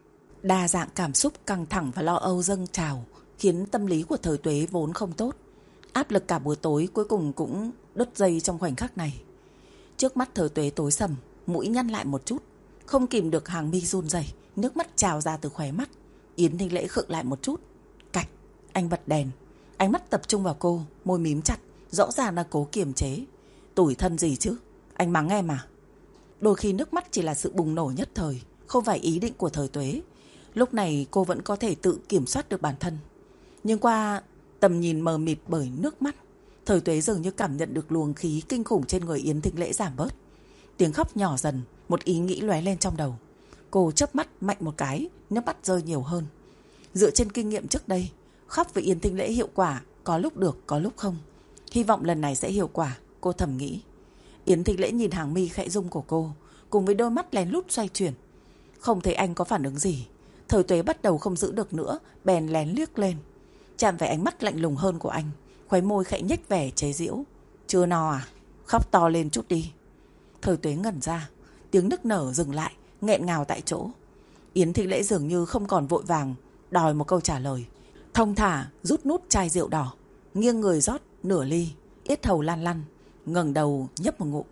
Speaker 1: Đa dạng cảm xúc căng thẳng và lo âu dâng trào khiến tâm lý của Thời Tuế vốn không tốt. Áp lực cả buổi tối cuối cùng cũng đứt dây trong khoảnh khắc này. Trước mắt Thời Tuế tối sầm, mũi nhăn lại một chút, không kìm được hàng mi run rẩy, nước mắt trào ra từ khóe mắt. Yến Thị Lễ khựng lại một chút. Cạch, anh bật đèn, ánh mắt tập trung vào cô, môi mím chặt, rõ ràng là cố kiềm chế. Tủi thân gì chứ, anh mắng em à? Đôi khi nước mắt chỉ là sự bùng nổ nhất thời, không phải ý định của Thời Tuế. Lúc này cô vẫn có thể tự kiểm soát được bản thân. Nhưng qua tầm nhìn mờ mịt bởi nước mắt, Thời Tuế dường như cảm nhận được luồng khí kinh khủng trên người Yến Thị Lễ giảm bớt. Tiếng khóc nhỏ dần, một ý nghĩ lóe lên trong đầu. Cô chớp mắt mạnh một cái, nước mắt rơi nhiều hơn. Dựa trên kinh nghiệm trước đây, khóc với Yến Thị Lễ hiệu quả, có lúc được, có lúc không. Hy vọng lần này sẽ hiệu quả, cô thầm nghĩ. Yến Thị Lễ nhìn hàng mi khẽ rung của cô, cùng với đôi mắt lén lút xoay chuyển. Không thấy anh có phản ứng gì. Thời Tuế bắt đầu không giữ được nữa, bèn lén liếc lên, chạm phải ánh mắt lạnh lùng hơn của anh, khóe môi khẽ nhếch vẻ chế giễu. Chưa no à? Khóc to lên chút đi. Thời Tuế ngẩn ra, tiếng nức nở dừng lại, nghẹn ngào tại chỗ. Yến Thị Lễ dường như không còn vội vàng đòi một câu trả lời, thong thả rút nút chai rượu đỏ, nghiêng người rót nửa ly, yết hầu lan lăn, ngẩng đầu nhấp một ngụm.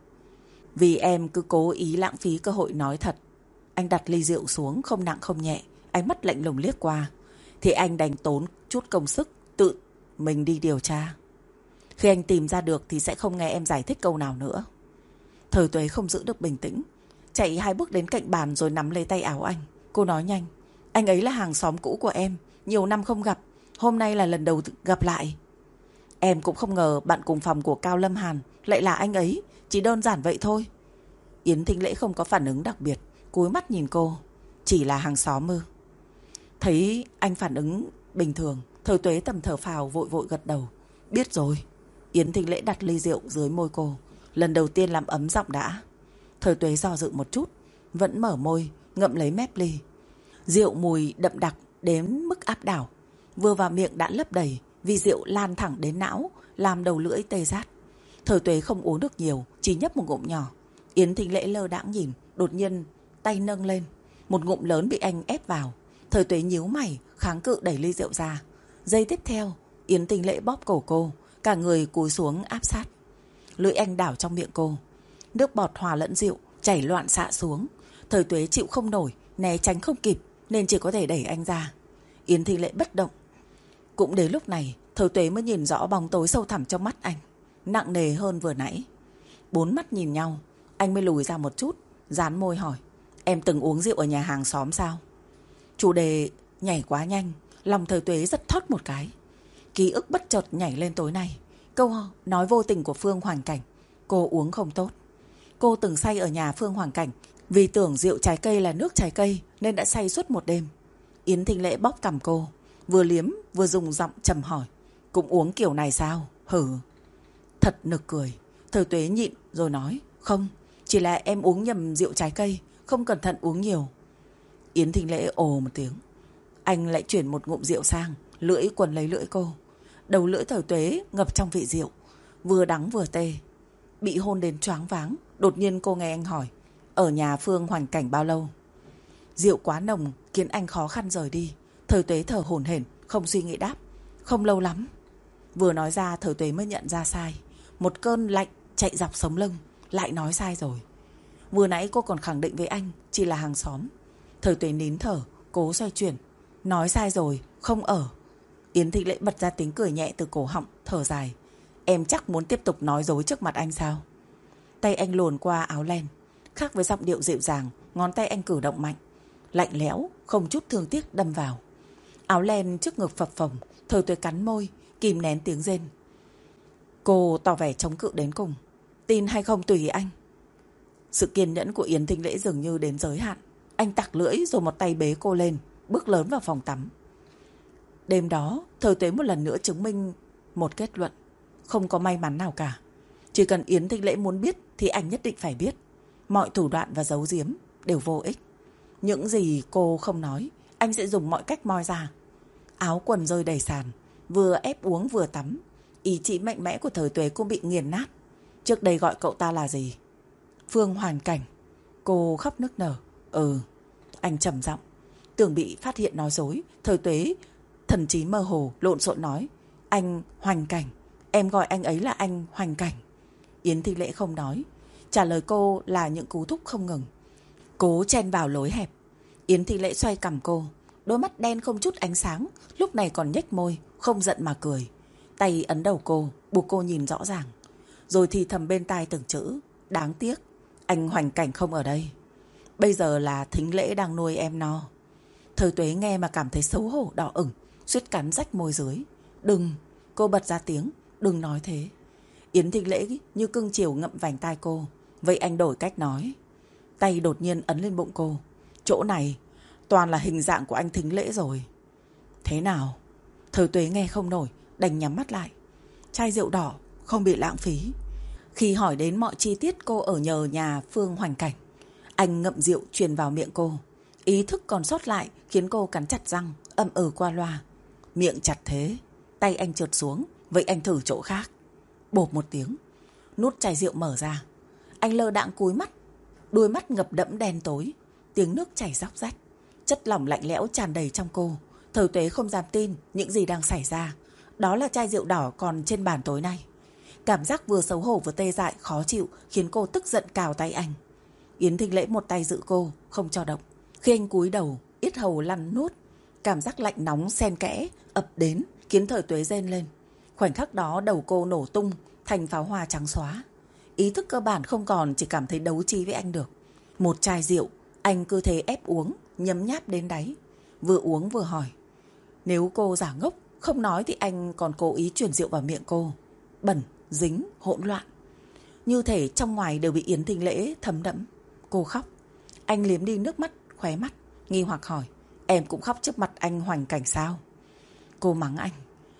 Speaker 1: Vì em cứ cố ý lãng phí cơ hội nói thật. Anh đặt ly rượu xuống không nặng không nhẹ, ánh mắt lạnh lùng liếc qua. Thì anh đành tốn chút công sức tự mình đi điều tra. Khi anh tìm ra được thì sẽ không nghe em giải thích câu nào nữa. Thời Tuế không giữ được bình tĩnh, chạy 2 bước đến cạnh bàn rồi nắm lấy tay áo anh. Cô nói nhanh. Anh ấy là hàng xóm cũ của em, nhiều năm không gặp, hôm nay là lần đầu gặp lại. Em cũng không ngờ bạn cùng phòng của Cao Lâm Hàn lại là anh ấy, chỉ đơn giản vậy thôi. Yến Thị Lễ không có phản ứng đặc biệt, cúi mắt nhìn cô. Chỉ là hàng xóm ư? Thấy anh phản ứng bình thường, Thời Tuế tầm thở phào vội vội gật đầu. Biết rồi. Yến Thị Lễ đặt ly rượu dưới môi cô, lần đầu tiên làm ấm giọng đã. Thời Tuế do dự một chút, vẫn mở môi ngậm lấy mép ly. Rượu mùi đậm đặc đến mức áp đảo, vừa vào miệng đã lấp đầy, vì rượu lan thẳng đến não, làm đầu lưỡi tê rát. Thời Tuế không uống được nhiều, chỉ nhấp một ngụm nhỏ. Yến Thị Lễ lơ đãng nhìn, đột nhiên tay nâng lên, một ngụm lớn bị anh ép vào. Thời Tuế nhíu mày, kháng cự đẩy ly rượu ra. Giây tiếp theo, Yến Thị Lễ bóp cổ cô, cả người cúi xuống áp sát. Lưỡi anh đảo trong miệng cô, nước bọt hòa lẫn rượu chảy loạn xạ xuống. Thời Tuế chịu không nổi, né tránh không kịp nên chỉ có thể đẩy anh ra. Yến Thị Lễ bất động. Cũng đến lúc này, Thời Tuế mới nhìn rõ bóng tối sâu thẳm trong mắt anh, nặng nề hơn vừa nãy. 4 mắt nhìn nhau, anh mới lùi ra một chút, dán môi hỏi. Em từng uống rượu ở nhà hàng xóm sao? Chủ đề nhảy quá nhanh, lòng Thời Tuế giật thót một cái. Ký ức bất chợt nhảy lên tối nay. Câu nói vô tình của Phương Hoành Cảnh. Cô uống không tốt. Cô từng say ở nhà Phương Hoành Cảnh, vì tưởng rượu trái cây là nước trái cây nên đã say suốt một đêm. Yến Thị Lễ bóp cằm cô, vừa liếm vừa dùng giọng trầm hỏi. Cũng uống kiểu này sao? Hử? Thật nực cười. Thời Tuế nhịn rồi nói. Không, chỉ là em uống nhầm rượu trái cây, không cẩn thận uống nhiều. Yến Thị Lễ ồ một tiếng. Anh lại chuyển một ngụm rượu sang, lưỡi quần lấy lưỡi cô. Đầu lưỡi Thời Tuế ngập trong vị rượu, vừa đắng vừa tê. Bị hôn đến choáng váng, đột nhiên cô nghe anh hỏi. Ở nhà Phương Hoành Cảnh bao lâu? Rượu quá nồng khiến anh khó khăn rời đi. Thời Tuế thở hổn hển, không suy nghĩ đáp. Không lâu lắm. Vừa nói ra Thời Tuế mới nhận ra sai. Một cơn lạnh chạy dọc sống lưng. Lại nói sai rồi. Vừa nãy cô còn khẳng định với anh chỉ là hàng xóm. Thời Tuế nín thở, cố xoay chuyển. Nói sai rồi, không ở. Yến Thị Lễ bật ra tiếng cười nhẹ từ cổ họng, thở dài. Em chắc muốn tiếp tục nói dối trước mặt anh sao? Tay anh luồn qua áo len. Khác với giọng điệu dịu dàng, ngón tay anh cử động mạnh, lạnh lẽo, không chút thương tiếc đâm vào. Áo len trước ngực phập phồng. Thời Tuế cắn môi, kìm nén tiếng rên. Cô tỏ vẻ chống cự đến cùng. Tin hay không tùy anh. Sự kiên nhẫn của Yến Thính Lễ dường như đến giới hạn. Anh tặc lưỡi rồi một tay bế cô lên, bước lớn vào phòng tắm. Đêm đó, Thời Tuế một lần nữa chứng minh một kết luận. Không có may mắn nào cả. Chỉ cần Yến Thính Lễ muốn biết thì anh nhất định phải biết. Mọi thủ đoạn và giấu giếm đều vô ích. Những gì cô không nói, anh sẽ dùng mọi cách moi ra. Áo quần rơi đầy sàn, vừa ép uống vừa tắm. Ý chí mạnh mẽ của Thời Tuế cũng bị nghiền nát. Trước đây gọi cậu ta là gì? Phương Hoàn Cảnh. Cô khóc nức nở. Anh trầm giọng. Tưởng bị phát hiện nói dối, Thời Tuế thần trí mơ hồ, lộn xộn nói. Anh Hoành Cảnh. Em gọi anh ấy là anh Hoành Cảnh. Yến Thị Lễ không nói. Trả lời cô là những cú thúc không ngừng. Cố chen vào lối hẹp. Yến Thị Lễ xoay cằm cô. Đôi mắt đen không chút ánh sáng, lúc này còn nhếch môi, không giận mà cười. Tay ấn đầu cô, buộc cô nhìn rõ ràng. Rồi thì thầm bên tai từng chữ. Đáng tiếc, anh Hoành Cảnh không ở đây. Bây giờ là Thính Lễ đang nuôi em no. Thời Tuế nghe mà cảm thấy xấu hổ đỏ ửng, suýt cắn rách môi dưới. Đừng, cô bật ra tiếng. Đừng nói thế. Yến Thính Lễ như cưng chiều ngậm vành tai cô. Vậy anh đổi cách nói. Tay đột nhiên ấn lên bụng cô. Chỗ này toàn là hình dạng của anh Thính Lễ rồi. Thế nào? Thời Tuế nghe không nổi, đành nhắm mắt lại. Chai rượu đỏ không bị lãng phí. Khi hỏi đến mọi chi tiết cô ở nhờ nhà Phương Hoành Cảnh, anh ngậm rượu truyền vào miệng cô. Ý thức còn sót lại khiến cô cắn chặt răng, ậm qua loa. Miệng chặt thế. Tay anh trượt xuống. Vậy anh thử chỗ khác. Bộp một tiếng, nút chai rượu mở ra. Anh lơ đãng cúi mắt. Đôi mắt ngập đẫm đen tối. Tiếng nước chảy róc rách. Chất lỏng lạnh lẽo tràn đầy trong cô. Thời Tuế không dám tin những gì đang xảy ra. Đó là chai rượu đỏ còn trên bàn tối nay. Cảm giác vừa xấu hổ vừa tê dại khó chịu khiến cô tức giận cào tay anh. Yến Thính Lễ một tay giữ cô, không cho động. Khi anh cúi đầu, yết hầu lăn nuốt. Cảm giác lạnh nóng xen kẽ ập đến khiến Thời Tuế rên lên. Khoảnh khắc đó đầu cô nổ tung thành pháo hoa trắng xóa. Ý thức cơ bản không còn, chỉ cảm thấy đấu trí với anh được. Một chai rượu, anh cứ thế ép uống, nhấm nháp đến đáy. Vừa uống vừa hỏi. Nếu cô giả ngốc, không nói thì anh còn cố ý chuyển rượu vào miệng cô. Bẩn, dính, hỗn loạn. Như thể trong ngoài đều bị Yến Thính Lễ thấm đẫm. Cô khóc. Anh liếm đi nước mắt, khóe mắt, nghi hoặc hỏi. Em cũng khóc trước mặt anh Hoành Cảnh sao? Cô mắng anh.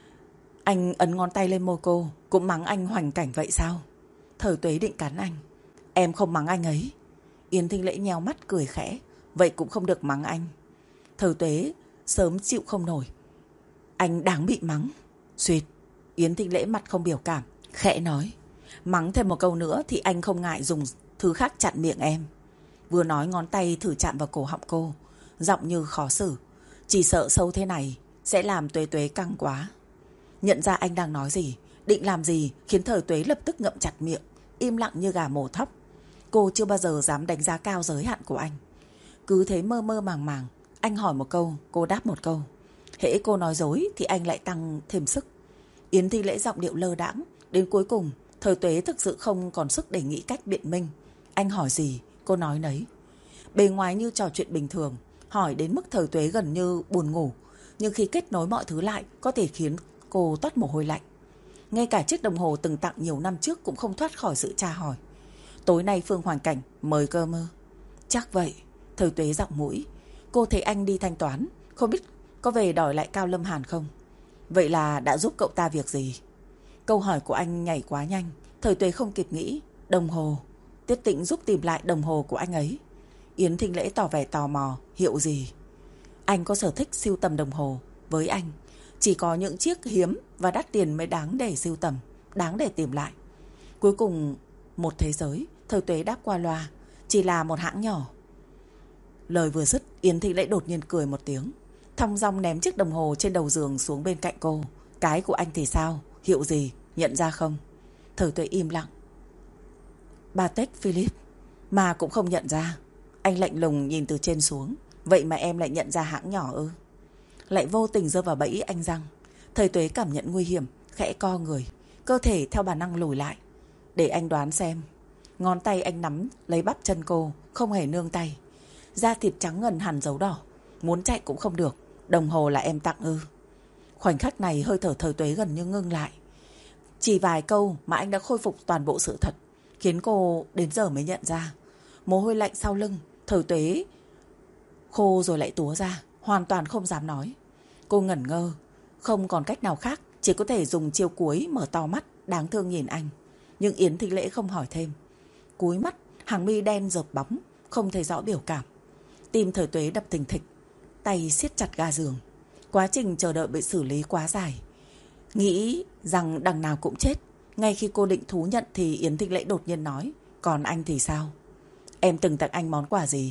Speaker 1: Anh ấn ngón tay lên môi cô. Cũng mắng anh Hoành Cảnh vậy sao? Thời Tuế định cắn anh. Em không mắng anh ấy. Yến Thính Lễ nheo mắt cười khẽ. Vậy cũng không được mắng anh. Thời Tuế sớm chịu không nổi. Anh đáng bị mắng. Xuyệt. Yến Thính Lễ mặt không biểu cảm, khẽ nói. Mắng thêm một câu nữa thì anh không ngại dùng thứ khác chặn miệng em. Vừa nói ngón tay thử chạm vào cổ họng cô, giọng như khó xử. Chỉ sợ sâu thế này sẽ làm Tuế Tuế căng quá. Nhận ra anh đang nói gì, định làm gì khiến Thời Tuế lập tức ngậm chặt miệng, im lặng như gà mổ thóc. Cô chưa bao giờ dám đánh giá cao giới hạn của anh. Cứ thế mơ mơ màng màng, anh hỏi một câu, cô đáp một câu. Hễ cô nói dối thì anh lại tăng thêm sức. Yến Thính Lễ giọng điệu lơ đãng. Đến cuối cùng Thời Tuế thực sự không còn sức để nghĩ cách biện minh. Anh hỏi gì cô nói nấy. Bề ngoài như trò chuyện bình thường, hỏi đến mức Thời Tuế gần như buồn ngủ. Nhưng khi kết nối mọi thứ lại có thể khiến cô toát mồ hôi lạnh. Ngay cả chiếc đồng hồ từng tặng nhiều năm trước cũng không thoát khỏi sự tra hỏi. Tối nay Phương Hoàn Cảnh mời cơ mơ. Chắc vậy. Thời Tuế giọng mũi. Cô thấy anh đi thanh toán, không biết có về đòi lại Cao Lâm Hàn không? Vậy là đã giúp cậu ta việc gì? Câu hỏi của anh nhảy quá nhanh. Thời Tuế không kịp nghĩ. Đồng hồ. Tiết Tĩnh giúp tìm lại đồng hồ của anh ấy. Yến Thính Lễ tỏ vẻ tò mò. Hiệu gì? Anh có sở thích sưu tầm đồng hồ. Với anh chỉ có những chiếc hiếm và đắt tiền mới đáng để sưu tầm, đáng để tìm lại. Cuối cùng một thế giới. Thời Tuế đáp qua loa. Chỉ là một hãng nhỏ. Lời vừa dứt, Yến Thính Lễ đột nhiên cười một tiếng, thong dong ném chiếc đồng hồ trên đầu giường xuống bên cạnh cô. Cái của anh thì sao? Hiệu gì? Nhận ra không? Thời Tuế im lặng. Patek Philippe. Mà cũng không nhận ra. Anh lạnh lùng nhìn từ trên xuống. Vậy mà em lại nhận ra hãng nhỏ ư? Lại vô tình rơi vào bẫy anh răng. Thời Tuế cảm nhận nguy hiểm, khẽ co người, cơ thể theo bản năng lùi lại. Để anh đoán xem. Ngón tay anh nắm lấy bắp chân cô, không hề nương tay. Da thịt trắng ngần hằn dấu đỏ. Muốn chạy cũng không được. Đồng hồ là em tặng ư? Khoảnh khắc này hơi thở Thời Tuế gần như ngưng lại. Chỉ vài câu mà anh đã khôi phục toàn bộ sự thật, khiến cô đến giờ mới nhận ra. Mồ hôi lạnh sau lưng, Thời Tuế khô rồi lại túa ra, hoàn toàn không dám nói. Cô ngẩn ngơ, không còn cách nào khác, chỉ có thể dùng chiêu cuối mở to mắt, đáng thương nhìn anh. Nhưng Yến Thính Lễ không hỏi thêm. Cúi mắt, hàng mi đen rợp bóng, không thấy rõ biểu cảm. Tim Thời Tuế đập thình thịch, tay siết chặt ga giường. Quá trình chờ đợi bị xử lý quá dài. Nghĩ rằng đằng nào cũng chết. Ngay khi cô định thú nhận thì Yến Thính Lễ đột nhiên nói. Còn anh thì sao? Em từng tặng anh món quà gì?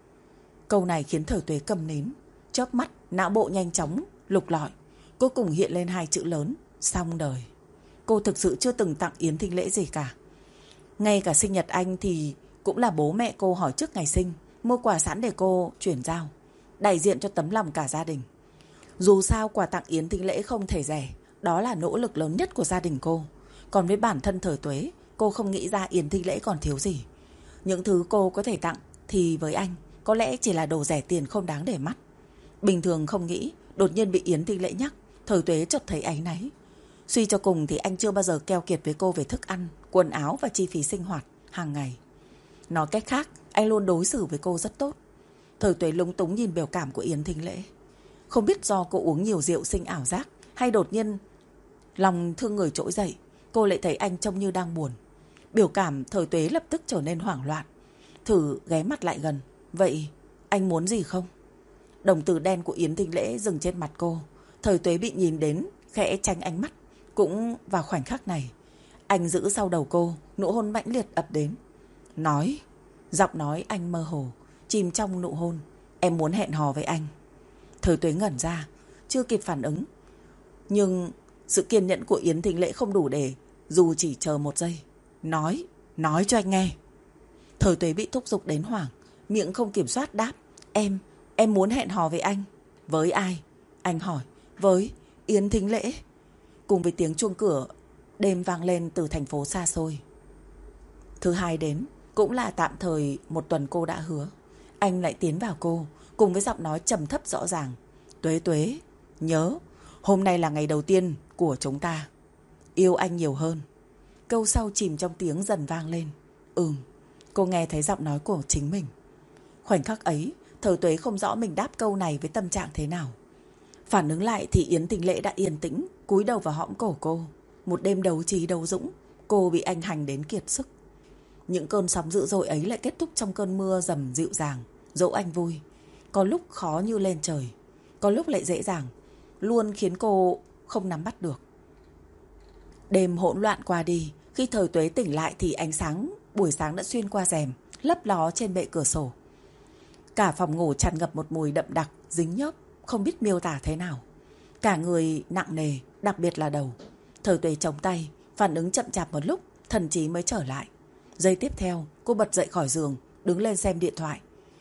Speaker 1: Câu này khiến Thời Tuế cầm nín. Chớp mắt, não bộ nhanh chóng lục lọi. Cuối cùng hiện lên hai chữ lớn: xong đời. Cô thực sự chưa từng tặng Yến Thính Lễ gì cả. Ngay cả sinh nhật anh thì cũng là bố mẹ cô hỏi trước ngày sinh, mua quà sẵn để cô chuyển giao, đại diện cho tấm lòng cả gia đình. Dù sao quà tặng Yến Thính Lễ không thể rẻ. Đó là nỗ lực lớn nhất của gia đình cô. Còn với bản thân Thời Tuế, cô không nghĩ ra Yến Thính Lễ còn thiếu gì. Những thứ cô có thể tặng thì với anh có lẽ chỉ là đồ rẻ tiền không đáng để mắt. Bình thường không nghĩ, đột nhiên bị Yến Thính Lễ nhắc, Thời Tuế chợt thấy áy náy. Suy cho cùng thì anh chưa bao giờ keo kiệt với cô về thức ăn, quần áo và chi phí sinh hoạt hàng ngày. Nói cách khác, anh luôn đối xử với cô rất tốt. Thời Tuế lúng túng nhìn biểu cảm của Yến Thính Lễ. Không biết do cô uống nhiều rượu sinh ảo giác hay đột nhiên lòng thương người trỗi dậy, cô lại thấy anh trông như đang buồn. Biểu cảm Thời Tuế lập tức trở nên hoảng loạn. Thử ghé mặt lại gần. Vậy anh muốn gì không? Đồng tử đen của Yến Thính Lễ dừng trên mặt cô. Thời Tuế bị nhìn đến, khẽ tránh ánh mắt. Cũng vào khoảnh khắc này, anh giữ sau đầu cô, nụ hôn mãnh liệt ập đến. Nói. Giọng nói anh mơ hồ, chìm trong nụ hôn. Em muốn hẹn hò với anh. Thời Tuế ngẩn ra, chưa kịp phản ứng. Nhưng sự kiên nhẫn của Yến Thính Lễ không đủ để dù chỉ chờ một giây. Nói cho anh nghe. Thời Tuế bị thúc giục đến hoảng, miệng không kiểm soát đáp. Em muốn hẹn hò với anh. Với ai? Anh hỏi. Với Yến Thính Lễ. Cùng với tiếng chuông cửa đêm vang lên từ thành phố xa xôi. Thứ hai đến, cũng là tạm thời một tuần cô đã hứa. Anh lại tiến vào cô, cùng với giọng nói trầm thấp rõ ràng. Tuế, nhớ, hôm nay là ngày đầu tiên của chúng ta. Yêu anh nhiều hơn. Câu sau chìm trong tiếng dần vang lên. Cô nghe thấy giọng nói của chính mình. Khoảnh khắc ấy, Thời Tuế không rõ mình đáp câu này với tâm trạng thế nào. Phản ứng lại thì Yến Thính Lễ đã yên tĩnh, cúi đầu vào hõm cổ cô. Một đêm đấu trí đấu dũng, cô bị anh hành đến kiệt sức. Những cơn sóng dữ dội ấy lại kết thúc trong cơn mưa dầm dịu dàng, dỗ anh vui. Có lúc khó như lên trời, có lúc lại dễ dàng, luôn khiến cô không nắm bắt được. Đêm hỗn loạn qua đi, khi Thời Tuế tỉnh lại thì ánh sáng buổi sáng đã xuyên qua rèm, lấp ló trên bệ cửa sổ. Cả phòng ngủ tràn ngập một mùi đậm đặc, dính nhớp, không biết miêu tả thế nào. Cả người nặng nề, đặc biệt là đầu. Thời Tuế chống tay, phản ứng chậm chạp một lúc, thần trí mới trở lại. Giây tiếp theo, cô bật dậy khỏi giường, đứng lên xem điện thoại.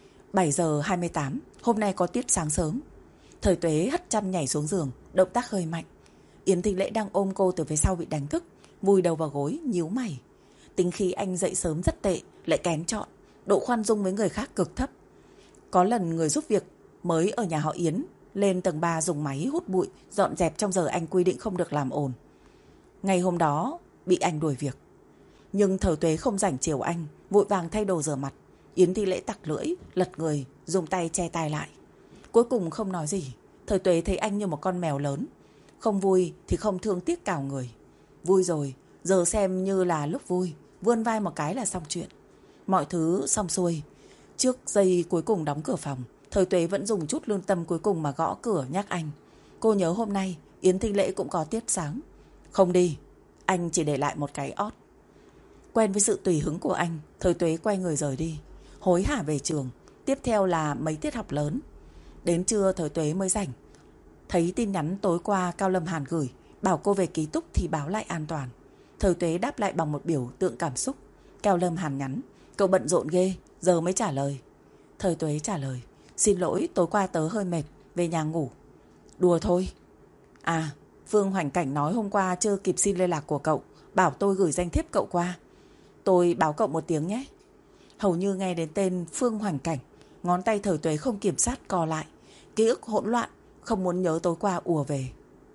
Speaker 1: 7:28, hôm nay có tiết sáng sớm. Thời Tuế hất chăn nhảy xuống giường, động tác hơi mạnh. Yến Thính Lễ đang ôm cô từ phía sau bị đánh thức, vùi đầu vào gối, nhíu mày. Tính khí anh dậy sớm rất tệ, lại kén chọn, độ khoan dung với người khác cực thấp. Có lần người giúp việc mới ở nhà họ Yến lên tầng 3 dùng máy hút bụi, dọn dẹp trong giờ anh quy định không được làm ồn. Ngày hôm đó bị anh đuổi việc. Nhưng Thời Tuế không rảnh chiều anh, vội vàng thay đồ rửa mặt. Yến Thính Lễ tặc lưỡi, lật người, dùng tay che tai lại. Cuối cùng không nói gì. Thời Tuế thấy anh như một con mèo lớn. Không vui thì không thương tiếc cào người. Vui rồi, giờ xem như là lúc vui, vươn vai một cái là xong chuyện. Mọi thứ xong xuôi. Trước giây cuối cùng đóng cửa phòng, Thời Tuế vẫn dùng chút lương tâm cuối cùng mà gõ cửa nhắc anh. Cô nhớ hôm nay Yến Thính Lễ cũng có tiết sáng. Không đi, anh chỉ để lại một cái ót. Quen với sự tùy hứng của anh, Thời Tuế quay người rời đi, hối hả về trường. Tiếp theo là mấy tiết học lớn. Đến trưa Thời Tuế mới rảnh, thấy tin nhắn tối qua Cao Lâm Hàn gửi, Bảo cô về ký túc thì báo lại an toàn. Thời Tuế đáp lại bằng một biểu tượng cảm xúc. Cao Lâm Hàn nhắn, cậu bận rộn ghê, giờ mới trả lời. Thời Tuế trả lời, xin lỗi, tối qua tớ hơi mệt, về nhà ngủ. Đùa thôi. À, Phương Hoành Cảnh nói hôm qua chưa kịp xin liên lạc của cậu, bảo tôi gửi danh thiếp cậu qua. Tôi báo cậu một tiếng nhé. Hầu như nghe đến tên Phương Hoành Cảnh, ngón tay Thời Tuế không kiểm soát co lại. Ký ức hỗn loạn, không muốn nhớ tối qua ùa về.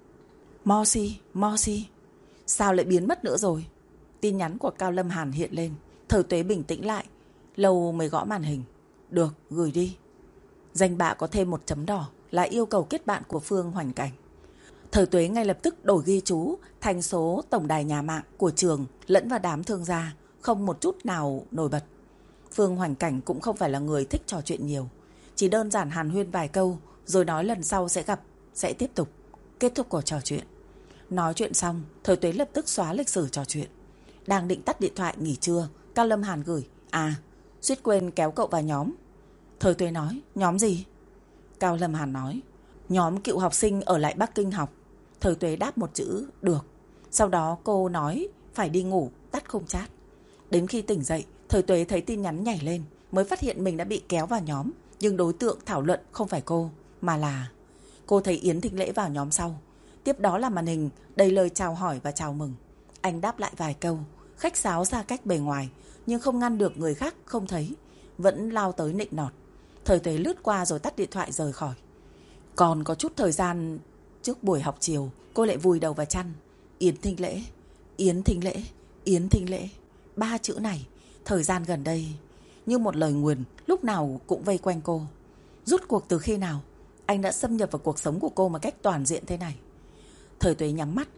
Speaker 1: Moxie, sao lại biến mất nữa rồi? Tin nhắn của Cao Lâm Hàn hiện lên. Thời Tuế bình tĩnh lại, lâu mới gõ màn hình. Được, gửi đi. Danh bạ có thêm một chấm đỏ là yêu cầu kết bạn của Phương Hoành Cảnh. Thời Tuế ngay lập tức đổi ghi chú thành số tổng đài nhà mạng của trường lẫn vào đám thương gia, không một chút nào nổi bật. Phương Hoành Cảnh cũng không phải là người thích trò chuyện nhiều, chỉ đơn giản hàn huyên vài câu rồi nói lần sau sẽ gặp, sẽ tiếp tục. Kết thúc cuộc trò chuyện. Nói chuyện xong, Thời Tuế lập tức xóa lịch sử trò chuyện. Đang định tắt điện thoại nghỉ trưa, Cao Lâm Hàn gửi, suýt quên kéo cậu vào nhóm. Thời Tuế nói, nhóm gì? Cao Lâm Hàn nói, nhóm cựu học sinh ở lại Bắc Kinh học. Thời Tuế đáp một chữ, được. Sau đó cô nói, phải đi ngủ, tắt không chat. Đến khi tỉnh dậy, Thời Tuế thấy tin nhắn nhảy lên, mới phát hiện mình đã bị kéo vào nhóm. Nhưng đối tượng thảo luận không phải cô, mà là... Cô thấy Yến Thịnh Lễ vào nhóm sau. Tiếp đó là màn hình đầy lời chào hỏi và chào mừng. Anh đáp lại vài câu, khách sáo ra cách bề ngoài, nhưng không ngăn được người khác không thấy, vẫn lao tới nịnh nọt. Thời Tuế lướt qua rồi tắt điện thoại rời khỏi. Còn có chút thời gian trước buổi học chiều, cô lại vùi đầu vào chăn. Yến Thịnh Lễ. 3 chữ này, thời gian gần đây như một lời nguyền, lúc nào cũng vây quanh cô. Rút cuộc từ khi nào anh đã xâm nhập vào cuộc sống của cô một cách toàn diện thế này? Thời Tuế nhắm mắt.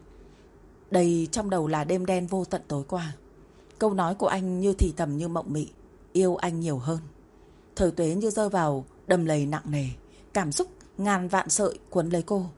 Speaker 1: Đầy trong đầu là đêm đen vô tận tối qua. Câu nói của anh như thì thầm như mộng mị, yêu anh nhiều hơn. Thời Tuế như rơi vào đầm lầy nặng nề, cảm xúc ngàn vạn sợi quấn lấy cô.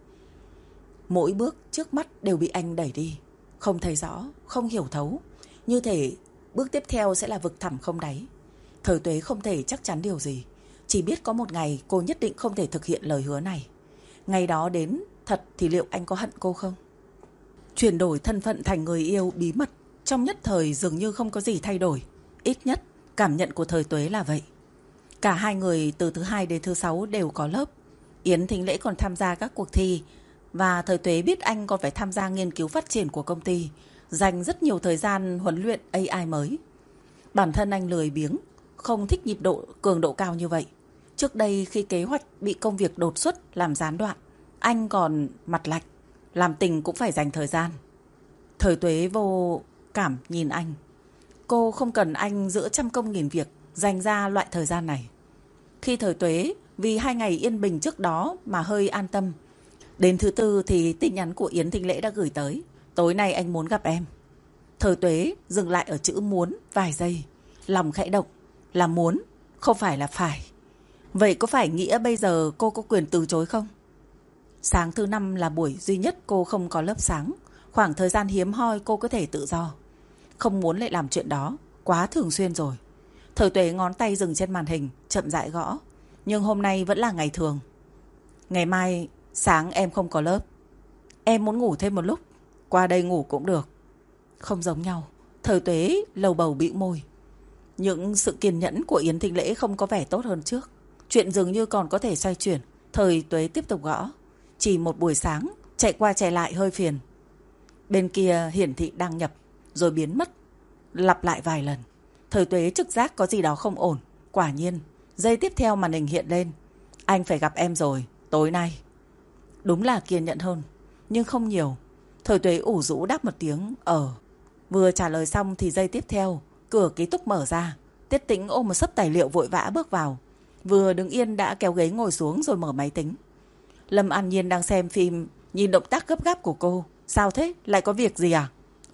Speaker 1: Mỗi bước trước mắt đều bị anh đẩy đi, không thấy rõ, không hiểu thấu, như thể bước tiếp theo sẽ là vực thẳm không đáy. Thời Tuế không thể chắc chắn điều gì, chỉ biết có một ngày cô nhất định không thể thực hiện lời hứa này. Ngày đó đến thật thì liệu anh có hận cô không? Chuyển đổi thân phận thành người yêu bí mật, trong nhất thời dường như không có gì thay đổi. Ít nhất cảm nhận của Thời Tuế là vậy. Cả hai người từ thứ 2 đến thứ 6 đều có lớp. Yến Thính Lễ còn tham gia các cuộc thi, và Thời Tuế biết anh còn phải tham gia nghiên cứu phát triển của công ty, dành rất nhiều thời gian huấn luyện AI mới. Bản thân anh lười biếng, không thích nhịp độ cường độ cao như vậy. Trước đây khi kế hoạch bị công việc đột xuất làm gián đoạn, anh còn mặt lạnh, làm tình cũng phải dành thời gian. Thời Tuế vô cảm nhìn anh. Cô không cần anh giữa trăm công nghìn việc dành ra loại thời gian này. Khi Thời Tuế vì 2 ngày yên bình trước đó mà hơi an tâm, đến thứ 4 thì tin nhắn của Yến Thịnh Lễ đã gửi tới. Tối nay anh muốn gặp em. Thời Tuế dừng lại ở chữ muốn vài giây, lòng khẽ động. Là muốn, không phải là phải. Vậy có phải nghĩa bây giờ cô có quyền từ chối không? Sáng thứ 5 là buổi duy nhất cô không có lớp sáng, khoảng thời gian hiếm hoi cô có thể tự do. Không muốn lại làm chuyện đó, quá thường xuyên rồi. Thời Tuế ngón tay dừng trên màn hình, chậm rãi gõ. Nhưng hôm nay vẫn là ngày thường. Ngày mai sáng em không có lớp. Em muốn ngủ thêm một lúc, qua đây ngủ cũng được. Không giống nhau. Thời Tuế lầu bầu bĩu môi. Những sự kiên nhẫn của Yến Thịnh Lễ không có vẻ tốt hơn trước. Chuyện dường như còn có thể xoay chuyển. Thời Tuế tiếp tục gõ. Chỉ một buổi sáng, chạy qua chạy lại hơi phiền. Bên kia hiển thị đăng nhập, rồi biến mất. Lặp lại vài lần. Thời Tuế trực giác có gì đó không ổn. Quả nhiên, giây tiếp theo màn hình hiện lên. Anh phải gặp em rồi, tối nay. Đúng là kiên nhẫn hơn, nhưng không nhiều. Thời Tuế ủ rũ đáp một tiếng Vừa trả lời xong thì giây tiếp theo, cửa ký túc mở ra. Tiết Tĩnh ôm một xấp tài liệu vội vã bước vào. Vừa đứng yên đã kéo ghế ngồi xuống rồi mở máy tính. Lâm An Nhiên đang xem phim, nhìn động tác gấp gáp của cô. Sao thế? Lại có việc gì à?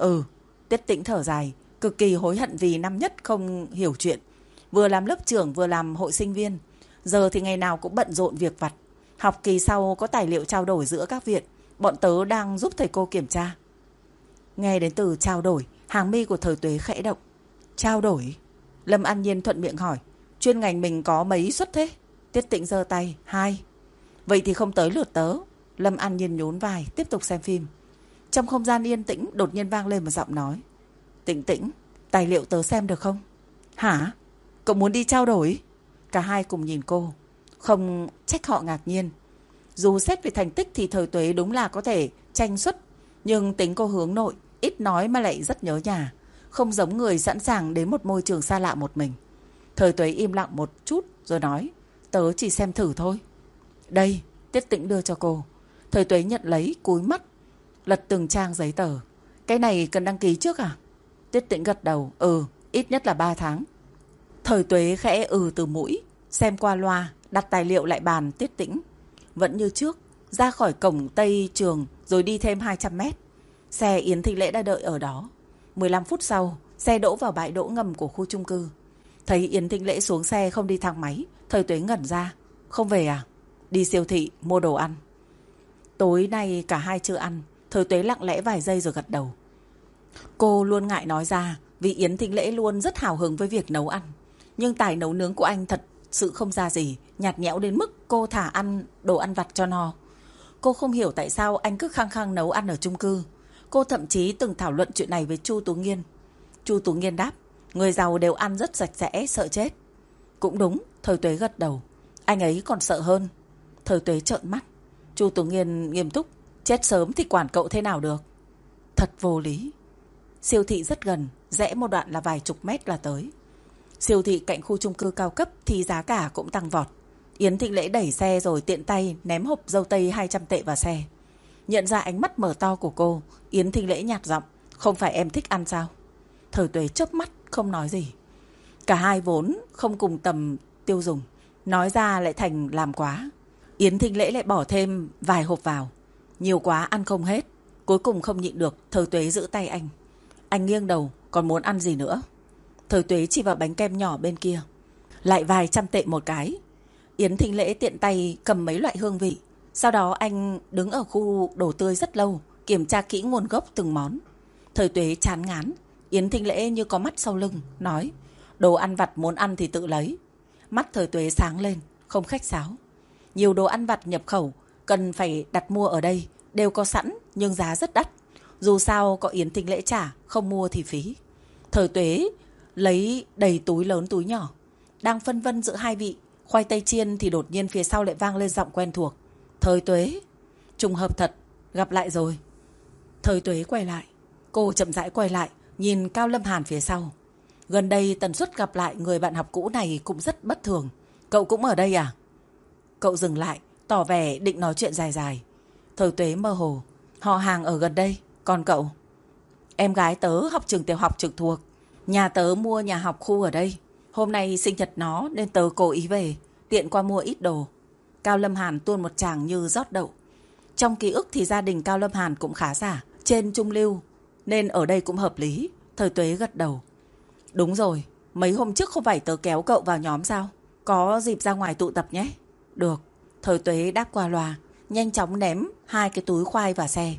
Speaker 1: Tiết Tĩnh thở dài, cực kỳ hối hận vì năm nhất không hiểu chuyện. Vừa làm lớp trưởng vừa làm hội sinh viên. Giờ thì ngày nào cũng bận rộn việc vặt. Học kỳ sau có tài liệu trao đổi giữa các viện. Bọn tớ đang giúp thầy cô kiểm tra. Nghe đến từ trao đổi, hàng mi của Thời Tuế khẽ động. Trao đổi? Lâm An Nhiên thuận miệng hỏi. Chuyên ngành mình có mấy suất thế? Tiết Tĩnh giơ tay. 2. Vậy thì không tới lượt tớ. Lâm An Nhiên nhún vai, tiếp tục xem phim. Trong không gian yên tĩnh đột nhiên vang lên một giọng nói. Tĩnh Tĩnh, tài liệu tớ xem được không? Hả? Cậu muốn đi trao đổi? Cả hai cùng nhìn cô. Không trách họ ngạc nhiên. Dù xét về thành tích thì Thời Tuế đúng là có thể tranh xuất, nhưng tính cô hướng nội, ít nói mà lại rất nhớ nhà, không giống người sẵn sàng đến một môi trường xa lạ một mình. Thời Tuế im lặng một chút rồi nói, tớ chỉ xem thử thôi. Đây, Tiết Tĩnh đưa cho cô. Thời Tuế nhận lấy, cúi mắt, lật từng trang giấy tờ. Cái này cần đăng ký trước à? Tiết Tĩnh gật đầu, ít nhất là 3 tháng. Thời Tuế khẽ từ mũi, xem qua loa, đặt tài liệu lại bàn Tiết Tĩnh. Vẫn như trước, ra khỏi cổng Tây Trường rồi đi thêm 200 mét. Xe Yến Thị Lễ đã đợi ở đó. 15 phút sau, xe đỗ vào bãi đỗ ngầm của khu chung cư. Thấy Yến Thị Lễ xuống xe không đi thang máy, Thời Tuế ngẩn ra. Không về à? Đi siêu thị mua đồ ăn. Tối nay cả hai chưa ăn. Thời Tuế lặng lẽ vài giây rồi gật đầu. Cô luôn ngại nói ra vì Yến Thị Lễ luôn rất hào hứng với việc nấu ăn. Nhưng tài nấu nướng của anh thật sự không ra gì, nhạt nhẽo đến mức cô thả ăn đồ ăn vặt cho no. Cô không hiểu tại sao anh cứ khăng khăng nấu ăn ở chung cư. Cô thậm chí từng thảo luận chuyện này với Chu Tú Nghiên. Chu Tú Nghiên đáp, người giàu đều ăn rất sạch sẽ, sợ chết. Cũng đúng, Thời Tuế gật đầu. Anh ấy còn sợ hơn. Thời Tuế trợn mắt. Chu Tú Nghiên nghiêm túc, chết sớm thì quản cậu thế nào được. Thật vô lý. Siêu thị rất gần, rẽ một đoạn là vài chục mét là tới. Siêu thị cạnh khu chung cư cao cấp thì giá cả cũng tăng vọt. Yến Thị Lễ đẩy xe rồi tiện tay ném hộp dâu tây 200 tệ vào xe. Nhận ra ánh mắt mở to của cô, Yến Thị Lễ nhạt giọng, không phải em thích ăn sao? Thời Tuế chớp mắt không nói gì. Cả hai vốn không cùng tầm tiêu dùng, nói ra lại thành làm quá. Yến Thị Lễ lại bỏ thêm vài hộp vào. Nhiều quá ăn không hết. Cuối cùng không nhịn được, Thời Tuế giữ tay anh. Anh nghiêng đầu, còn muốn ăn gì nữa? Thời Tuế chỉ vào bánh kem nhỏ bên kia. Lại vài trăm tệ một cái. Yến Thị Lễ tiện tay cầm mấy loại hương vị. Sau đó anh đứng ở khu đồ tươi rất lâu, kiểm tra kỹ nguồn gốc từng món. Thời Tuế chán ngán. Yến Thị Lễ như có mắt sau lưng, nói, đồ ăn vặt muốn ăn thì tự lấy. Mắt Thời Tuế sáng lên, không khách sáo. Nhiều đồ ăn vặt nhập khẩu cần phải đặt mua ở đây đều có sẵn nhưng giá rất đắt. Dù sao có Yến Thị Lễ trả, không mua thì phí. Thời Tuế lấy đầy túi lớn túi nhỏ. Đang phân vân giữa hai vị khoai tây chiên thì đột nhiên phía sau lại vang lên giọng quen thuộc. Thời Tuế, trùng hợp thật, gặp lại rồi. Thời Tuế quay lại. Cô chậm rãi quay lại, nhìn Cao Lâm Hàn phía sau. Gần đây tần suất gặp lại người bạn học cũ này cũng rất bất thường. Cậu cũng ở đây à? Cậu dừng lại, tỏ vẻ định nói chuyện dài dài. Thời Tuế mơ hồ. Họ hàng ở gần đây, còn cậu? Em gái tớ học trường tiểu học trực thuộc. Nhà tớ mua nhà học khu ở đây. Hôm nay sinh nhật nó nên tớ cố ý về, tiện qua mua ít đồ. Cao Lâm Hàn tuôn một tràng như rót đậu. Trong ký ức thì gia đình Cao Lâm Hàn cũng khá giả, trên trung lưu, nên ở đây cũng hợp lý. Thời Tuế gật đầu. Đúng rồi, mấy hôm trước không phải tớ kéo cậu vào nhóm sao? Có dịp ra ngoài tụ tập nhé. Được. Thời Tuế đáp qua loa, nhanh chóng ném 2 cái túi khoai vào xe.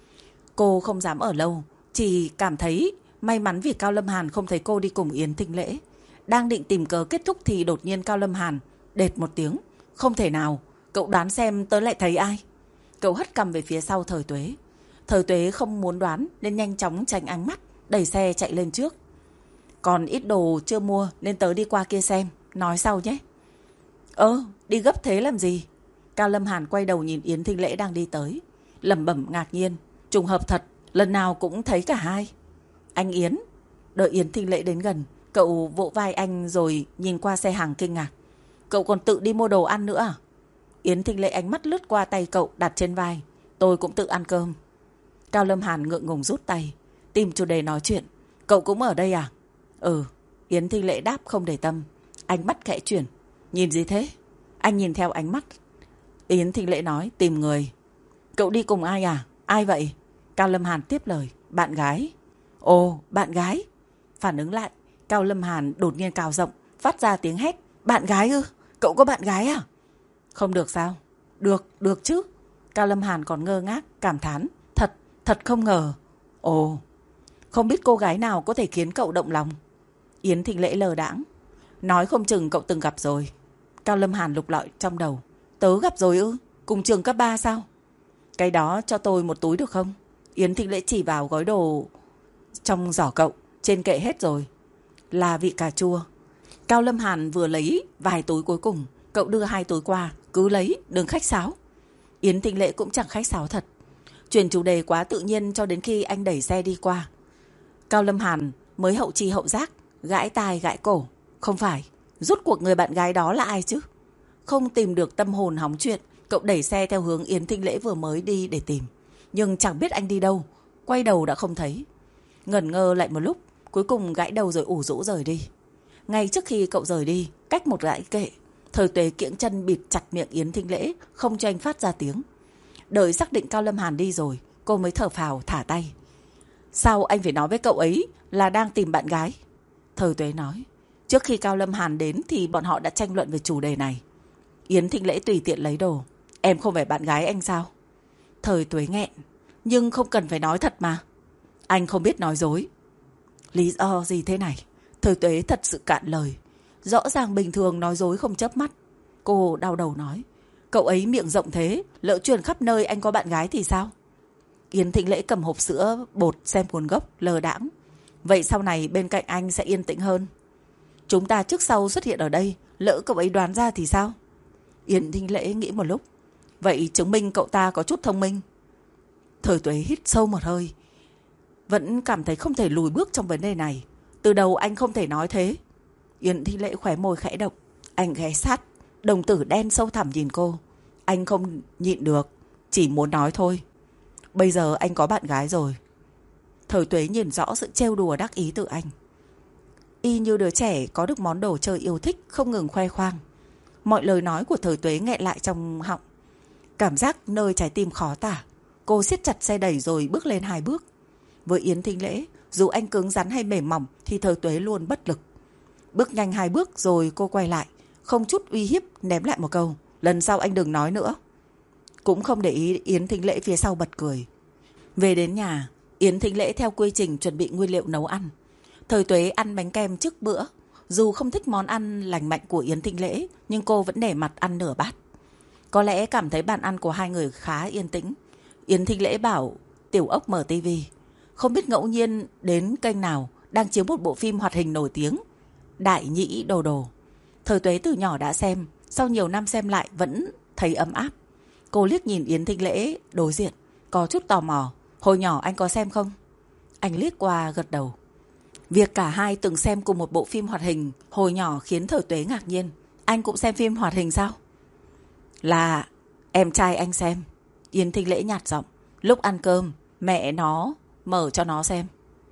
Speaker 1: Cô không dám ở lâu, chỉ cảm thấy may mắn vì Cao Lâm Hàn không thấy cô đi cùng Yến Thị Lễ. Đang định tìm cớ kết thúc thì đột nhiên Cao Lâm Hàn đệt một tiếng. Không thể nào, cậu đoán xem tớ lại thấy ai? Cậu hất cằm về phía sau Thời Tuế. Thời Tuế không muốn đoán nên nhanh chóng tránh ánh mắt, đẩy xe chạy lên trước. Còn ít đồ chưa mua nên tớ đi qua kia xem, nói sau nhé. Đi gấp thế làm gì? Cao Lâm Hàn quay đầu nhìn Yến Thị Lễ đang đi tới, lẩm bẩm ngạc nhiên. Trùng hợp thật, lần nào cũng thấy cả hai. Anh Yến. Đợi Yến Thị Lễ đến gần, cậu vỗ vai anh rồi nhìn qua xe hàng kinh ngạc. Cậu còn tự đi mua đồ ăn nữa à? Yến Thị Lễ ánh mắt lướt qua tay cậu đặt trên vai. Tôi cũng tự ăn cơm. Cao Lâm Hàn ngượng ngùng rút tay, tìm chủ đề nói chuyện. Cậu cũng ở đây à? Yến Thị Lễ đáp không để tâm. Ánh mắt khẽ chuyển. Nhìn gì thế? Anh nhìn theo ánh mắt. Yến Thị Lễ nói tìm người. Cậu đi cùng ai à? Ai vậy? Cao Lâm Hàn tiếp lời. Bạn gái. Ồ, bạn gái. Phản ứng lại, Cao Lâm Hàn đột nhiên cào giọng, phát ra tiếng hét. Bạn gái ư? Cậu có bạn gái à? Không được sao? Được chứ. Cao Lâm Hàn còn ngơ ngác, cảm thán. Thật không ngờ. Ồ, không biết cô gái nào có thể khiến cậu động lòng. Yến Thị Lễ lờ đãng. Nói không chừng cậu từng gặp rồi. Cao Lâm Hàn lục lọi trong đầu. Tớ gặp rồi ư? Cùng trường cấp 3 sao? Cái đó cho tôi một túi được không? Yến Thịnh Lễ chỉ vào gói đồ trong giỏ cậu. Trên kệ hết rồi. Là vị cà chua. Cao Lâm Hàn vừa lấy vài túi cuối cùng. Cậu đưa 2 túi qua. Cứ lấy, đừng khách sáo. Yến Thịnh Lễ cũng chẳng khách sáo thật. Chuyển chủ đề quá tự nhiên cho đến khi anh đẩy xe đi qua. Cao Lâm Hàn mới hậu chi hậu giác, gãi tai gãi cổ. Không phải, rốt cuộc người bạn gái đó là ai chứ? Không tìm được tâm hồn hóng chuyện, cậu đẩy xe theo hướng Yến Thịnh Lễ vừa mới đi để tìm. Nhưng chẳng biết anh đi đâu, quay đầu đã không thấy. Ngẩn ngơ lại một lúc, cuối cùng gãi đầu rồi ủ rũ rời đi. Ngay trước khi cậu rời đi, cách một gãi kệ, Thời Tuế kiễng chân bịt chặt miệng Yến Thịnh Lễ, không cho anh phát ra tiếng. Đợi xác định Cao Lâm Hàn đi rồi, cô mới thở phào thả tay. Sao anh phải nói với cậu ấy là đang tìm bạn gái? Thời Tuế nói. Trước khi Cao Lâm Hàn đến thì bọn họ đã tranh luận về chủ đề này. Yến Thịnh Lễ tùy tiện lấy đồ. Em không phải bạn gái anh sao? Thời Tuế nghẹn. Nhưng không cần phải nói thật mà. Anh không biết nói dối. Lý do gì thế này? Thời Tuế thật sự cạn lời. Rõ ràng bình thường nói dối không chớp mắt. Cô đau đầu nói. Cậu ấy miệng rộng thế, lỡ truyền khắp nơi anh có bạn gái thì sao? Yến Thịnh Lễ cầm hộp sữa bột xem nguồn gốc, lờ đãng. Vậy sau này bên cạnh anh sẽ yên tĩnh hơn. Chúng ta trước sau xuất hiện ở đây, lỡ cậu ấy đoán ra thì sao? Yến Thịnh Lễ nghĩ một lúc. Vậy chứng minh cậu ta có chút thông minh. Thời Tuế hít sâu một hơi. Vẫn cảm thấy không thể lùi bước trong vấn đề này. Từ đầu anh không thể nói thế. Yến Thịnh Lễ khóe môi khẽ động. Anh ghé sát, đồng tử đen sâu thẳm nhìn cô. Anh không nhịn được, chỉ muốn nói thôi. Bây giờ anh có bạn gái rồi. Thời Tuế nhìn rõ sự trêu đùa đắc ý từ anh. Y như đứa trẻ có được món đồ chơi yêu thích, không ngừng khoe khoang. Mọi lời nói của Thời Tuế nghẹn lại trong họng. Cảm giác nơi trái tim khó tả. Cô siết chặt xe đẩy rồi bước lên 2 bước. Với Yến Thịnh Lễ, dù anh cứng rắn hay mềm mỏng thì Thời Tuế luôn bất lực. Bước nhanh 2 bước rồi cô quay lại, không chút uy hiếp ném lại một câu. Lần sau anh đừng nói nữa. Cũng không để ý Yến Thịnh Lễ phía sau bật cười. Về đến nhà, Yến Thịnh Lễ theo quy trình chuẩn bị nguyên liệu nấu ăn. Thời Tuế ăn bánh kem trước bữa. Dù không thích món ăn lành mạnh của Yến Thịnh Lễ, nhưng cô vẫn để mặt ăn nửa bát. Có lẽ cảm thấy bàn ăn của hai người khá yên tĩnh. Yến Thịnh Lễ bảo Tiểu Ốc mở tivi. Không biết ngẫu nhiên đến kênh nào đang chiếu một bộ phim hoạt hình nổi tiếng, Đại Nhĩ Đồ Đồ. Thời Tuế từ nhỏ đã xem, sau nhiều năm xem lại vẫn thấy ấm áp. Cô liếc nhìn Yến Thịnh Lễ đối diện, có chút tò mò. Hồi nhỏ anh có xem không? Anh liếc qua gật đầu. Việc cả hai từng xem cùng một bộ phim hoạt hình hồi nhỏ khiến Thời Tuế ngạc nhiên. Anh cũng xem phim hoạt hình sao? Là em trai anh xem. Yến Thịnh Lễ nhạt giọng. Lúc ăn cơm, mẹ nó mở cho nó xem.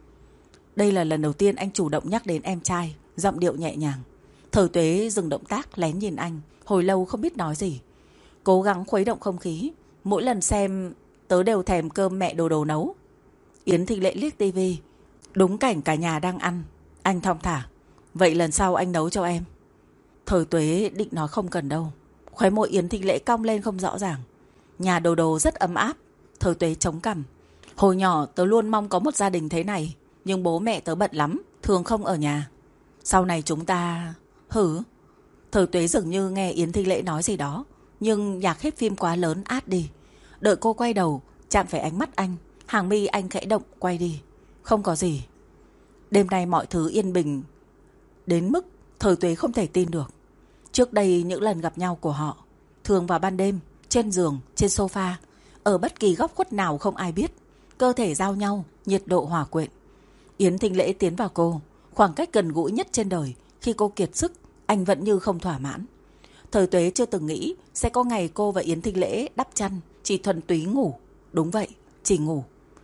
Speaker 1: Đây là lần đầu tiên anh chủ động nhắc đến em trai, giọng điệu nhẹ nhàng. Thời Tuế dừng động tác lén nhìn anh, hồi lâu không biết nói gì. Cố gắng khuấy động không khí. Mỗi lần xem tớ đều thèm cơm mẹ Đồ Đồ nấu. Yến Thịnh Lễ liếc tivi. Đúng cảnh cả nhà đang ăn. Anh thong thả. Vậy lần sau anh nấu cho em. Thời Tuế định nói không cần đâu. Khóe môi Yến Thịnh Lễ cong lên không rõ ràng. Nhà Đồ Đồ rất ấm áp. Thời Tuế chống cằm. Hồi nhỏ tớ luôn mong có một gia đình thế này. Nhưng bố mẹ tớ bận lắm, thường không ở nhà. Sau này chúng ta... Hử? Thời Tuế dường như nghe Yến Thịnh Lễ nói gì đó, nhưng nhạc hết phim quá lớn át đi. Đợi cô quay đầu, chạm phải ánh mắt anh. Hàng mi anh khẽ động quay đi. Không có gì. Đêm nay mọi thứ yên bình đến mức Thời Tuế không thể tin được. Trước đây những lần gặp nhau của họ, thường vào ban đêm, trên giường, trên sofa, ở bất kỳ góc khuất nào không ai biết. Cơ thể giao nhau, nhiệt độ hòa quyện. Yến Thịnh Lễ tiến vào cô, khoảng cách gần gũi nhất trên đời. Khi cô kiệt sức, anh vẫn như không thỏa mãn. Thời Tuế chưa từng nghĩ sẽ có ngày cô và Yến Thịnh Lễ đắp chăn, chỉ thuần túy ngủ. Đúng vậy, chỉ ngủ.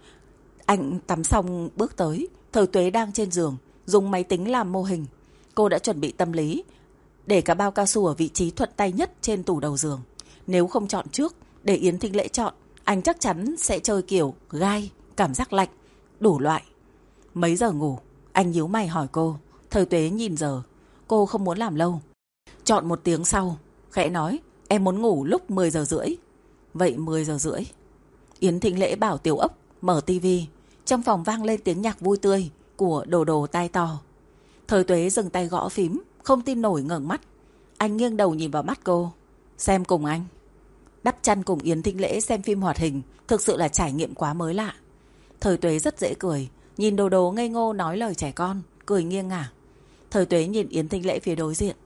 Speaker 1: Anh tắm xong bước tới. Thời Tuế đang trên giường, dùng máy tính làm mô hình. Cô đã chuẩn bị tâm lý, để cả bao cao su ở vị trí thuận tay nhất trên tủ đầu giường. Nếu không chọn trước, để Yến Thịnh Lễ chọn, anh chắc chắn sẽ chơi kiểu gai, cảm giác lạnh, đủ loại. Mấy giờ ngủ? Anh nhíu mày hỏi cô. Thời Tuế nhìn giờ. Cô không muốn làm lâu. Chọn 1 tiếng sau. Khẽ nói, em muốn ngủ lúc 10 giờ rưỡi. Vậy 10 giờ rưỡi. Yến Thịnh Lễ bảo Tiểu Ốc mở tivi. Trong phòng vang lên tiếng nhạc vui tươi của Đồ Đồ tai to. Thời Tuế dừng tay gõ phím, không tin nổi ngẩng mắt. Anh nghiêng đầu nhìn vào mắt cô. Xem cùng anh. Đắp chăn cùng Yến Thịnh Lễ xem phim hoạt hình thực sự là trải nghiệm quá mới lạ. Thời Tuế rất dễ cười, nhìn đồ đồ ngây ngô nói lời trẻ con, cười nghiêng ngả. Thời Tuế nhìn Yến Thính Lễ phía đối diện,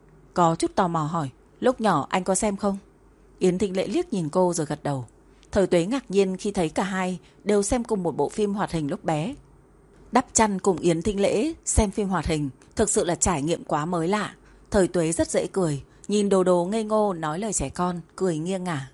Speaker 1: có chút tò mò hỏi, lúc nhỏ anh có xem không? Yến Thính Lễ liếc nhìn cô rồi gật đầu. Thời Tuế ngạc nhiên khi thấy cả hai đều xem cùng một bộ phim hoạt hình lúc bé. Đắp chăn cùng Yến Thính Lễ xem phim hoạt hình thực sự là trải nghiệm quá mới lạ. Thời Tuế rất dễ cười, nhìn đồ đồ ngây ngô nói lời trẻ con, cười nghiêng ngả.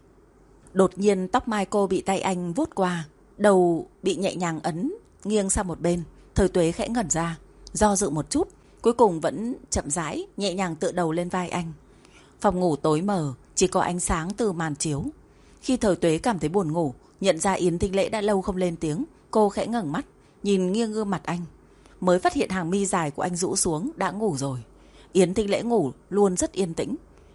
Speaker 1: Đột nhiên tóc mai cô bị tay anh vuốt qua, đầu bị nhẹ nhàng ấn nghiêng sang một bên. Thời Tuế khẽ ngẩn ra, do dự một chút, cuối cùng vẫn chậm rãi nhẹ nhàng tựa đầu lên vai anh. Phòng ngủ tối mờ, chỉ có ánh sáng từ màn chiếu. Khi Thời Tuế cảm thấy buồn ngủ, nhận ra Yến Thính Lễ đã lâu không lên tiếng, cô khẽ ngẩng mắt, nhìn nghiêng gương mặt anh, mới phát hiện hàng mi dài của anh rũ xuống, đã ngủ rồi. Yến Thính Lễ ngủ luôn rất yên tĩnh,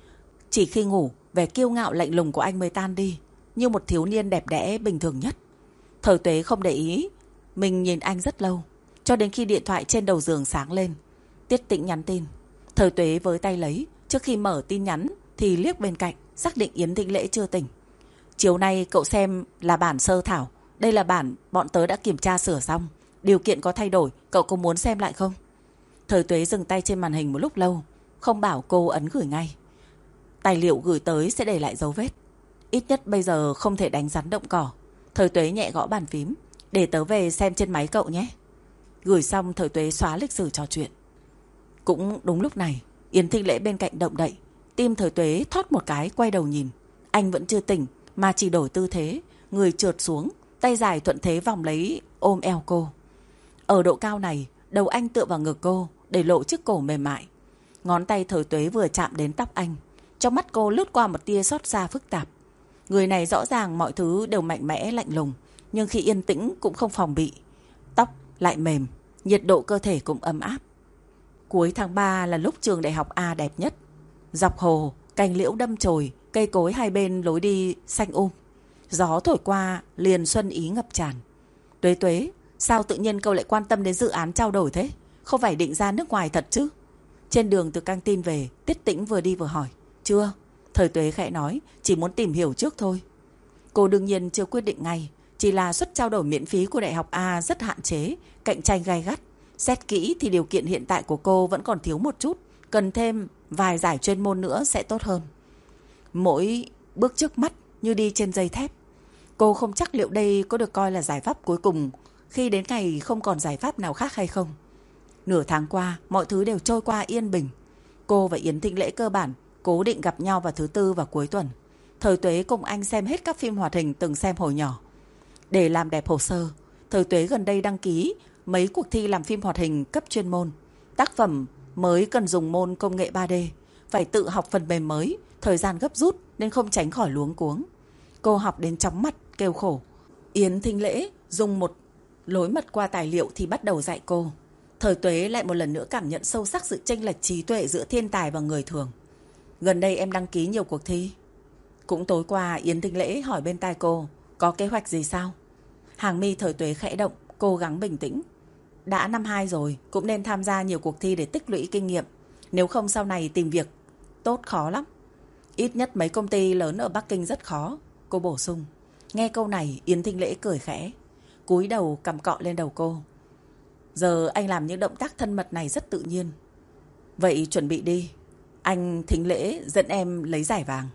Speaker 1: chỉ khi ngủ, vẻ kiêu ngạo lạnh lùng của anh mới tan đi, như một thiếu niên đẹp đẽ bình thường nhất. Thời Tuế không để ý mình nhìn anh rất lâu, cho đến khi điện thoại trên đầu giường sáng lên. Tiết Tĩnh nhắn tin. Thời Tuế với tay lấy, trước khi mở tin nhắn thì liếc bên cạnh, xác định Yến Thính Lễ chưa tỉnh. Chiều nay cậu xem là bản sơ thảo, đây là bản bọn tớ đã kiểm tra sửa xong, điều kiện có thay đổi, cậu có muốn xem lại không? Thời Tuế dừng tay trên màn hình một lúc lâu, không bảo cô ấn gửi ngay. Tài liệu gửi tới sẽ để lại dấu vết, ít nhất bây giờ không thể đánh rắn động cỏ. Thời Tuế nhẹ gõ bàn phím, để tớ về xem trên máy cậu nhé. Gửi xong, Thời Tuế xóa lịch sử trò chuyện. Cũng đúng lúc này, Yến Thính Lễ bên cạnh động đậy, tim Thời Tuế thót một cái, quay đầu nhìn. Anh vẫn chưa tỉnh, mà chỉ đổi tư thế, người trượt xuống, tay dài thuận thế vòng lấy ôm eo cô. Ở độ cao này, đầu anh tựa vào ngực cô, để lộ chiếc cổ mềm mại. Ngón tay Thời Tuế vừa chạm đến tóc anh, trong mắt cô lướt qua một tia xót xa phức tạp. Người này rõ ràng mọi thứ đều mạnh mẽ lạnh lùng, nhưng khi yên tĩnh cũng không phòng bị. Tóc lại mềm, nhiệt độ cơ thể cũng ấm áp. Cuối tháng 3 là lúc trường đại học A đẹp nhất. Dọc hồ, cành liễu đâm chồi, cây cối hai bên lối đi xanh gió thổi qua liền xuân ý ngập tràn. Tuế Tuế, sao tự nhiên cậu lại quan tâm đến dự án trao đổi thế? Không phải định ra nước ngoài thật chứ? Trên đường từ căng tin về, Tiết Tĩnh vừa đi vừa hỏi. Chưa, Thời Tuế khẽ nói, chỉ muốn tìm hiểu trước thôi. Cô đương nhiên chưa quyết định ngay, chỉ là suất trao đổi miễn phí của đại học A rất hạn chế, cạnh tranh gay gắt. Xét kỹ thì điều kiện hiện tại của cô vẫn còn thiếu một chút, cần thêm vài giải chuyên môn nữa sẽ tốt hơn. Mỗi bước trước mắt như đi trên dây thép. Cô không chắc liệu đây có được coi là giải pháp cuối cùng khi đến ngày không còn giải pháp nào khác hay không. Nửa tháng qua, mọi thứ đều trôi qua yên bình. Cô và Yến Thính Lễ cơ bản cố định gặp nhau vào thứ Tư và cuối tuần. Thời Tuế cùng anh xem hết các phim hoạt hình từng xem hồi nhỏ. Để làm đẹp hồ sơ, Thời Tuế gần đây đăng ký mấy cuộc thi làm phim hoạt hình cấp chuyên môn. Tác phẩm mới cần dùng môn công nghệ 3D, phải tự học phần mềm mới, thời gian gấp rút nên không tránh khỏi luống cuống. Cô học đến chóng mặt, kêu khổ. Yến Thính Lễ dùng một lối mật qua tài liệu thì bắt đầu dạy cô. Thời Tuế lại một lần nữa cảm nhận sâu sắc sự chênh lệch trí tuệ giữa thiên tài và người thường. Gần đây em đăng ký nhiều cuộc thi. Cũng tối qua, Yến Thính Lễ hỏi bên tai cô, có kế hoạch gì sao? Hàng mi Thời Tuế khẽ động, cố gắng bình tĩnh. Đã năm 2 rồi, cũng nên tham gia nhiều cuộc thi để tích lũy kinh nghiệm. Nếu không sau này tìm việc tốt khó lắm. Ít nhất mấy công ty lớn ở Bắc Kinh rất khó, cô bổ sung. Nghe câu này, Yến Thính Lễ cười khẽ, cúi đầu cầm cọ lên đầu cô. Giờ anh làm những động tác thân mật này rất tự nhiên. Vậy chuẩn bị đi, anh Thính Lễ dẫn em lấy giải vàng.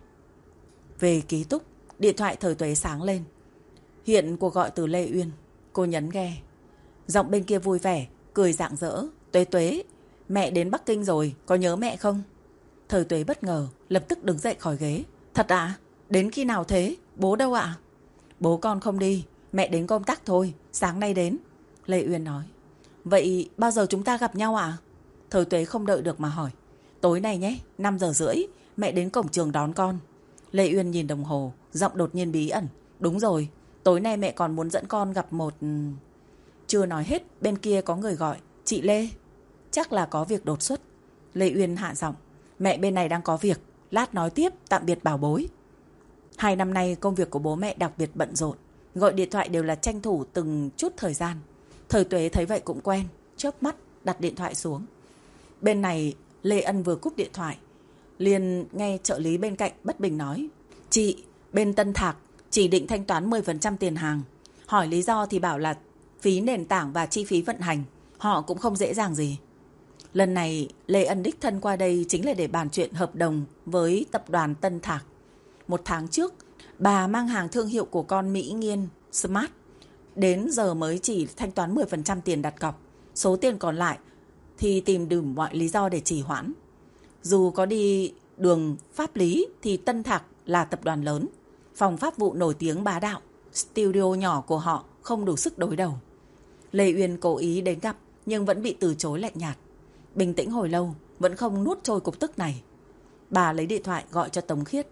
Speaker 1: Về ký túc, điện thoại Thời Tuế sáng lên. Hiện cuộc gọi từ Lê Uyên. Cô nhấn nghe. Giọng bên kia vui vẻ, cười rạng rỡ. Tuế Tuế, mẹ đến Bắc Kinh rồi, có nhớ mẹ không? Thời Tuế bất ngờ, lập tức đứng dậy khỏi ghế. Thật ạ? Đến khi nào thế? Bố đâu ạ? Bố con không đi, mẹ đến công tác thôi, sáng nay đến. Lê Uyên nói. Vậy bao giờ chúng ta gặp nhau ạ? Thời Tuế không đợi được mà hỏi. Tối nay nhé, 5:30, mẹ đến cổng trường đón con. Lê Uyên nhìn đồng hồ, giọng đột nhiên bí ẩn. Đúng rồi, tối nay mẹ còn muốn dẫn con gặp một... Chưa nói hết, bên kia có người gọi. Chị Lê. Chắc là có việc đột xuất. Lê Uyên hạ giọng. Mẹ bên này đang có việc, lát nói tiếp, tạm biệt bảo bối. 2 năm nay công việc của bố mẹ đặc biệt bận rộn, gọi điện thoại đều là tranh thủ từng chút thời gian. Thời Tuế thấy vậy cũng quen, chớp mắt đặt điện thoại xuống. Bên này Lê Ân vừa cúp điện thoại, liền nghe trợ lý bên cạnh bất bình nói. Chị, bên Tân Thạc chỉ định thanh toán 10% tiền hàng. Hỏi lý do thì bảo là phí nền tảng và chi phí vận hành. Họ cũng không dễ dàng gì. Lần này Lê Ân đích thân qua đây chính là để bàn chuyện hợp đồng với tập đoàn Tân Thạc. 1 tháng trước, bà mang hàng thương hiệu của con Mỹ Nghiên Smart. Đến giờ mới chỉ thanh toán 10% tiền đặt cọc. Số tiền còn lại thì tìm đủ mọi lý do để trì hoãn. Dù có đi đường pháp lý thì Tân Thạc là tập đoàn lớn. Phòng pháp vụ nổi tiếng bá đạo. Studio nhỏ của họ không đủ sức đối đầu. Lê Uyên cố ý đến gặp nhưng vẫn bị từ chối lạnh nhạt. Bình tĩnh hồi lâu vẫn không nuốt trôi cục tức này. Bà lấy điện thoại gọi cho Tống Khiết.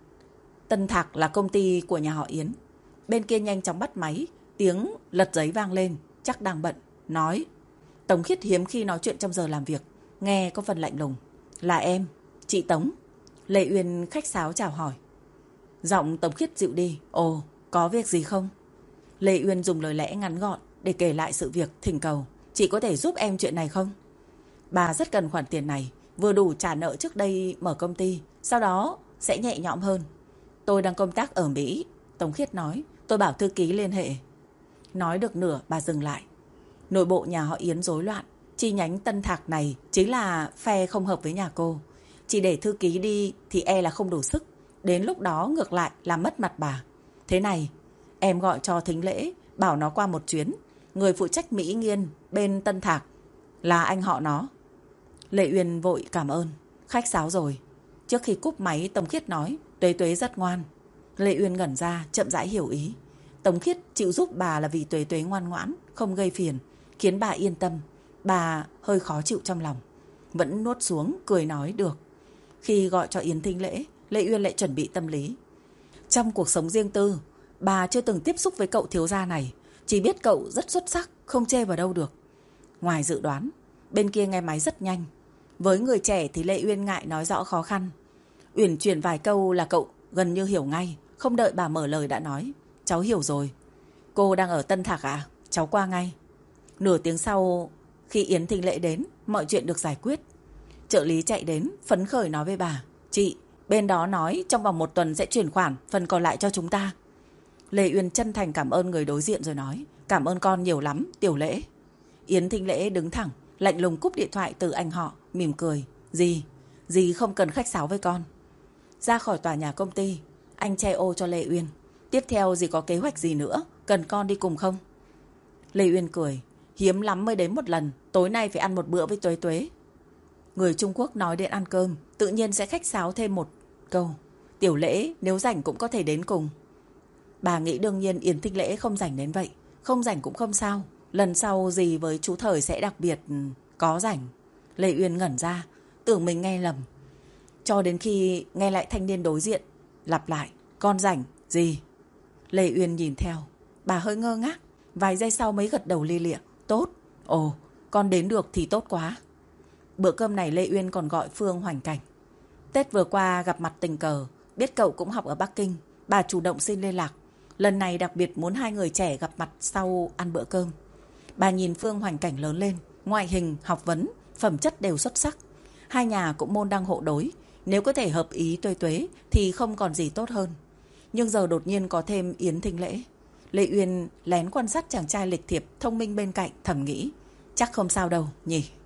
Speaker 1: Tân Thạc là công ty của nhà họ Yến. Bên kia nhanh chóng bắt máy. Tiếng lật giấy vang lên. Chắc đang bận. Nói. Tống Khiết hiếm khi nói chuyện trong giờ làm việc. Nghe có phần lạnh lùng. Là em, chị Tống. Lê Uyên khách sáo chào hỏi. Giọng Tống Khiết dịu đi. Ồ, có việc gì không? Lê Uyên dùng lời lẽ ngắn gọn để kể lại sự việc, thỉnh cầu. Chị có thể giúp em chuyện này không? Bà rất cần khoản tiền này, vừa đủ trả nợ trước đây mở công ty, sau đó sẽ nhẹ nhõm hơn. Tôi đang công tác ở Mỹ, Tống Khiết nói. Tôi bảo thư ký liên hệ. Nói được nửa bà dừng lại. Nội bộ nhà họ Yến rối loạn. Chi nhánh Tân Thạc này chính là phe không hợp với nhà cô. Chỉ để thư ký đi thì e là không đủ sức. Đến lúc đó ngược lại làm mất mặt bà. Thế này, em gọi cho Thính Lễ, bảo nó qua một chuyến. Người phụ trách Mỹ Nghiên bên Tân Thạc là anh họ nó. Lệ Uyên vội cảm ơn. Khách sáo rồi. Trước khi cúp máy, Tống Khiết nói Tuế Tuế rất ngoan. Lệ Uyên ngẩn ra, chậm rãi hiểu ý. Tống Khiết chịu giúp bà là vì Tuế Tuế ngoan ngoãn, không gây phiền, khiến bà yên tâm. Bà hơi khó chịu trong lòng, vẫn nuốt xuống, cười nói được. Khi gọi cho Yến Thính Lễ, Lệ Uyên lại chuẩn bị tâm lý. Trong cuộc sống riêng tư, bà chưa từng tiếp xúc với cậu thiếu gia này. Chỉ biết cậu rất xuất sắc, không chê vào đâu được. Ngoài dự đoán, bên kia nghe máy rất nhanh. Với người trẻ thì Lệ Uyên ngại nói rõ khó khăn. Uyển chuyển vài câu là cậu gần như hiểu ngay. Không đợi bà mở lời đã nói. Cháu hiểu rồi. Cô đang ở Tân Thạc à? Cháu qua ngay. Nửa tiếng sau, khi Yến Thính Lễ đến, mọi chuyện được giải quyết. Trợ lý chạy đến, phấn khởi nói với bà. Chị, bên đó nói trong vòng 1 tuần sẽ chuyển khoản, phần còn lại cho chúng ta. Lê Uyên chân thành cảm ơn người đối diện rồi nói. Cảm ơn con nhiều lắm, Tiểu Lễ. Yến Thính Lễ đứng thẳng, lạnh lùng cúp điện thoại từ anh họ, mỉm cười. Dì không cần khách sáo với con. Ra khỏi tòa nhà công ty, anh che ô cho Lê Uyên. Tiếp theo dì có kế hoạch gì nữa, cần con đi cùng không? Lê Uyên cười. Hiếm lắm mới đến 1 lần, tối nay phải ăn một bữa với Tuế Tuế. Người Trung Quốc nói đến ăn cơm, tự nhiên sẽ khách sáo thêm một câu. Tiểu Lễ nếu rảnh cũng có thể đến cùng. Bà nghĩ đương nhiên Yến Thính Lễ không rảnh đến vậy. Không rảnh cũng không sao. Lần sau dì với chú Thời sẽ đặc biệt có rảnh. Lê Uyên ngẩn ra, tưởng mình nghe lầm. Cho đến khi nghe lại thanh niên đối diện lặp lại. Con rảnh, gì? Lê Uyên nhìn theo. Bà hơi ngơ ngác. Vài giây sau mới gật đầu lia lịa. Tốt. Ồ, con đến được thì tốt quá. Bữa cơm này Lê Uyên còn gọi Phương Hoành Cảnh. Tết vừa qua gặp mặt tình cờ. Biết cậu cũng học ở Bắc Kinh. Bà chủ động xin liên lạc. Lần này đặc biệt muốn 2 người trẻ gặp mặt sau ăn bữa cơm. Bà nhìn Phương Hoành Cảnh lớn lên. Ngoại hình, học vấn, phẩm chất đều xuất sắc. 2 nhà cũng môn đăng hộ đối. Nếu có thể hợp ý Tuế Tuế thì không còn gì tốt hơn. Nhưng giờ đột nhiên có thêm Yến Thính Lễ. Lê Uyên lén quan sát chàng trai lịch thiệp thông minh bên cạnh, thầm nghĩ. Chắc không sao đâu nhỉ.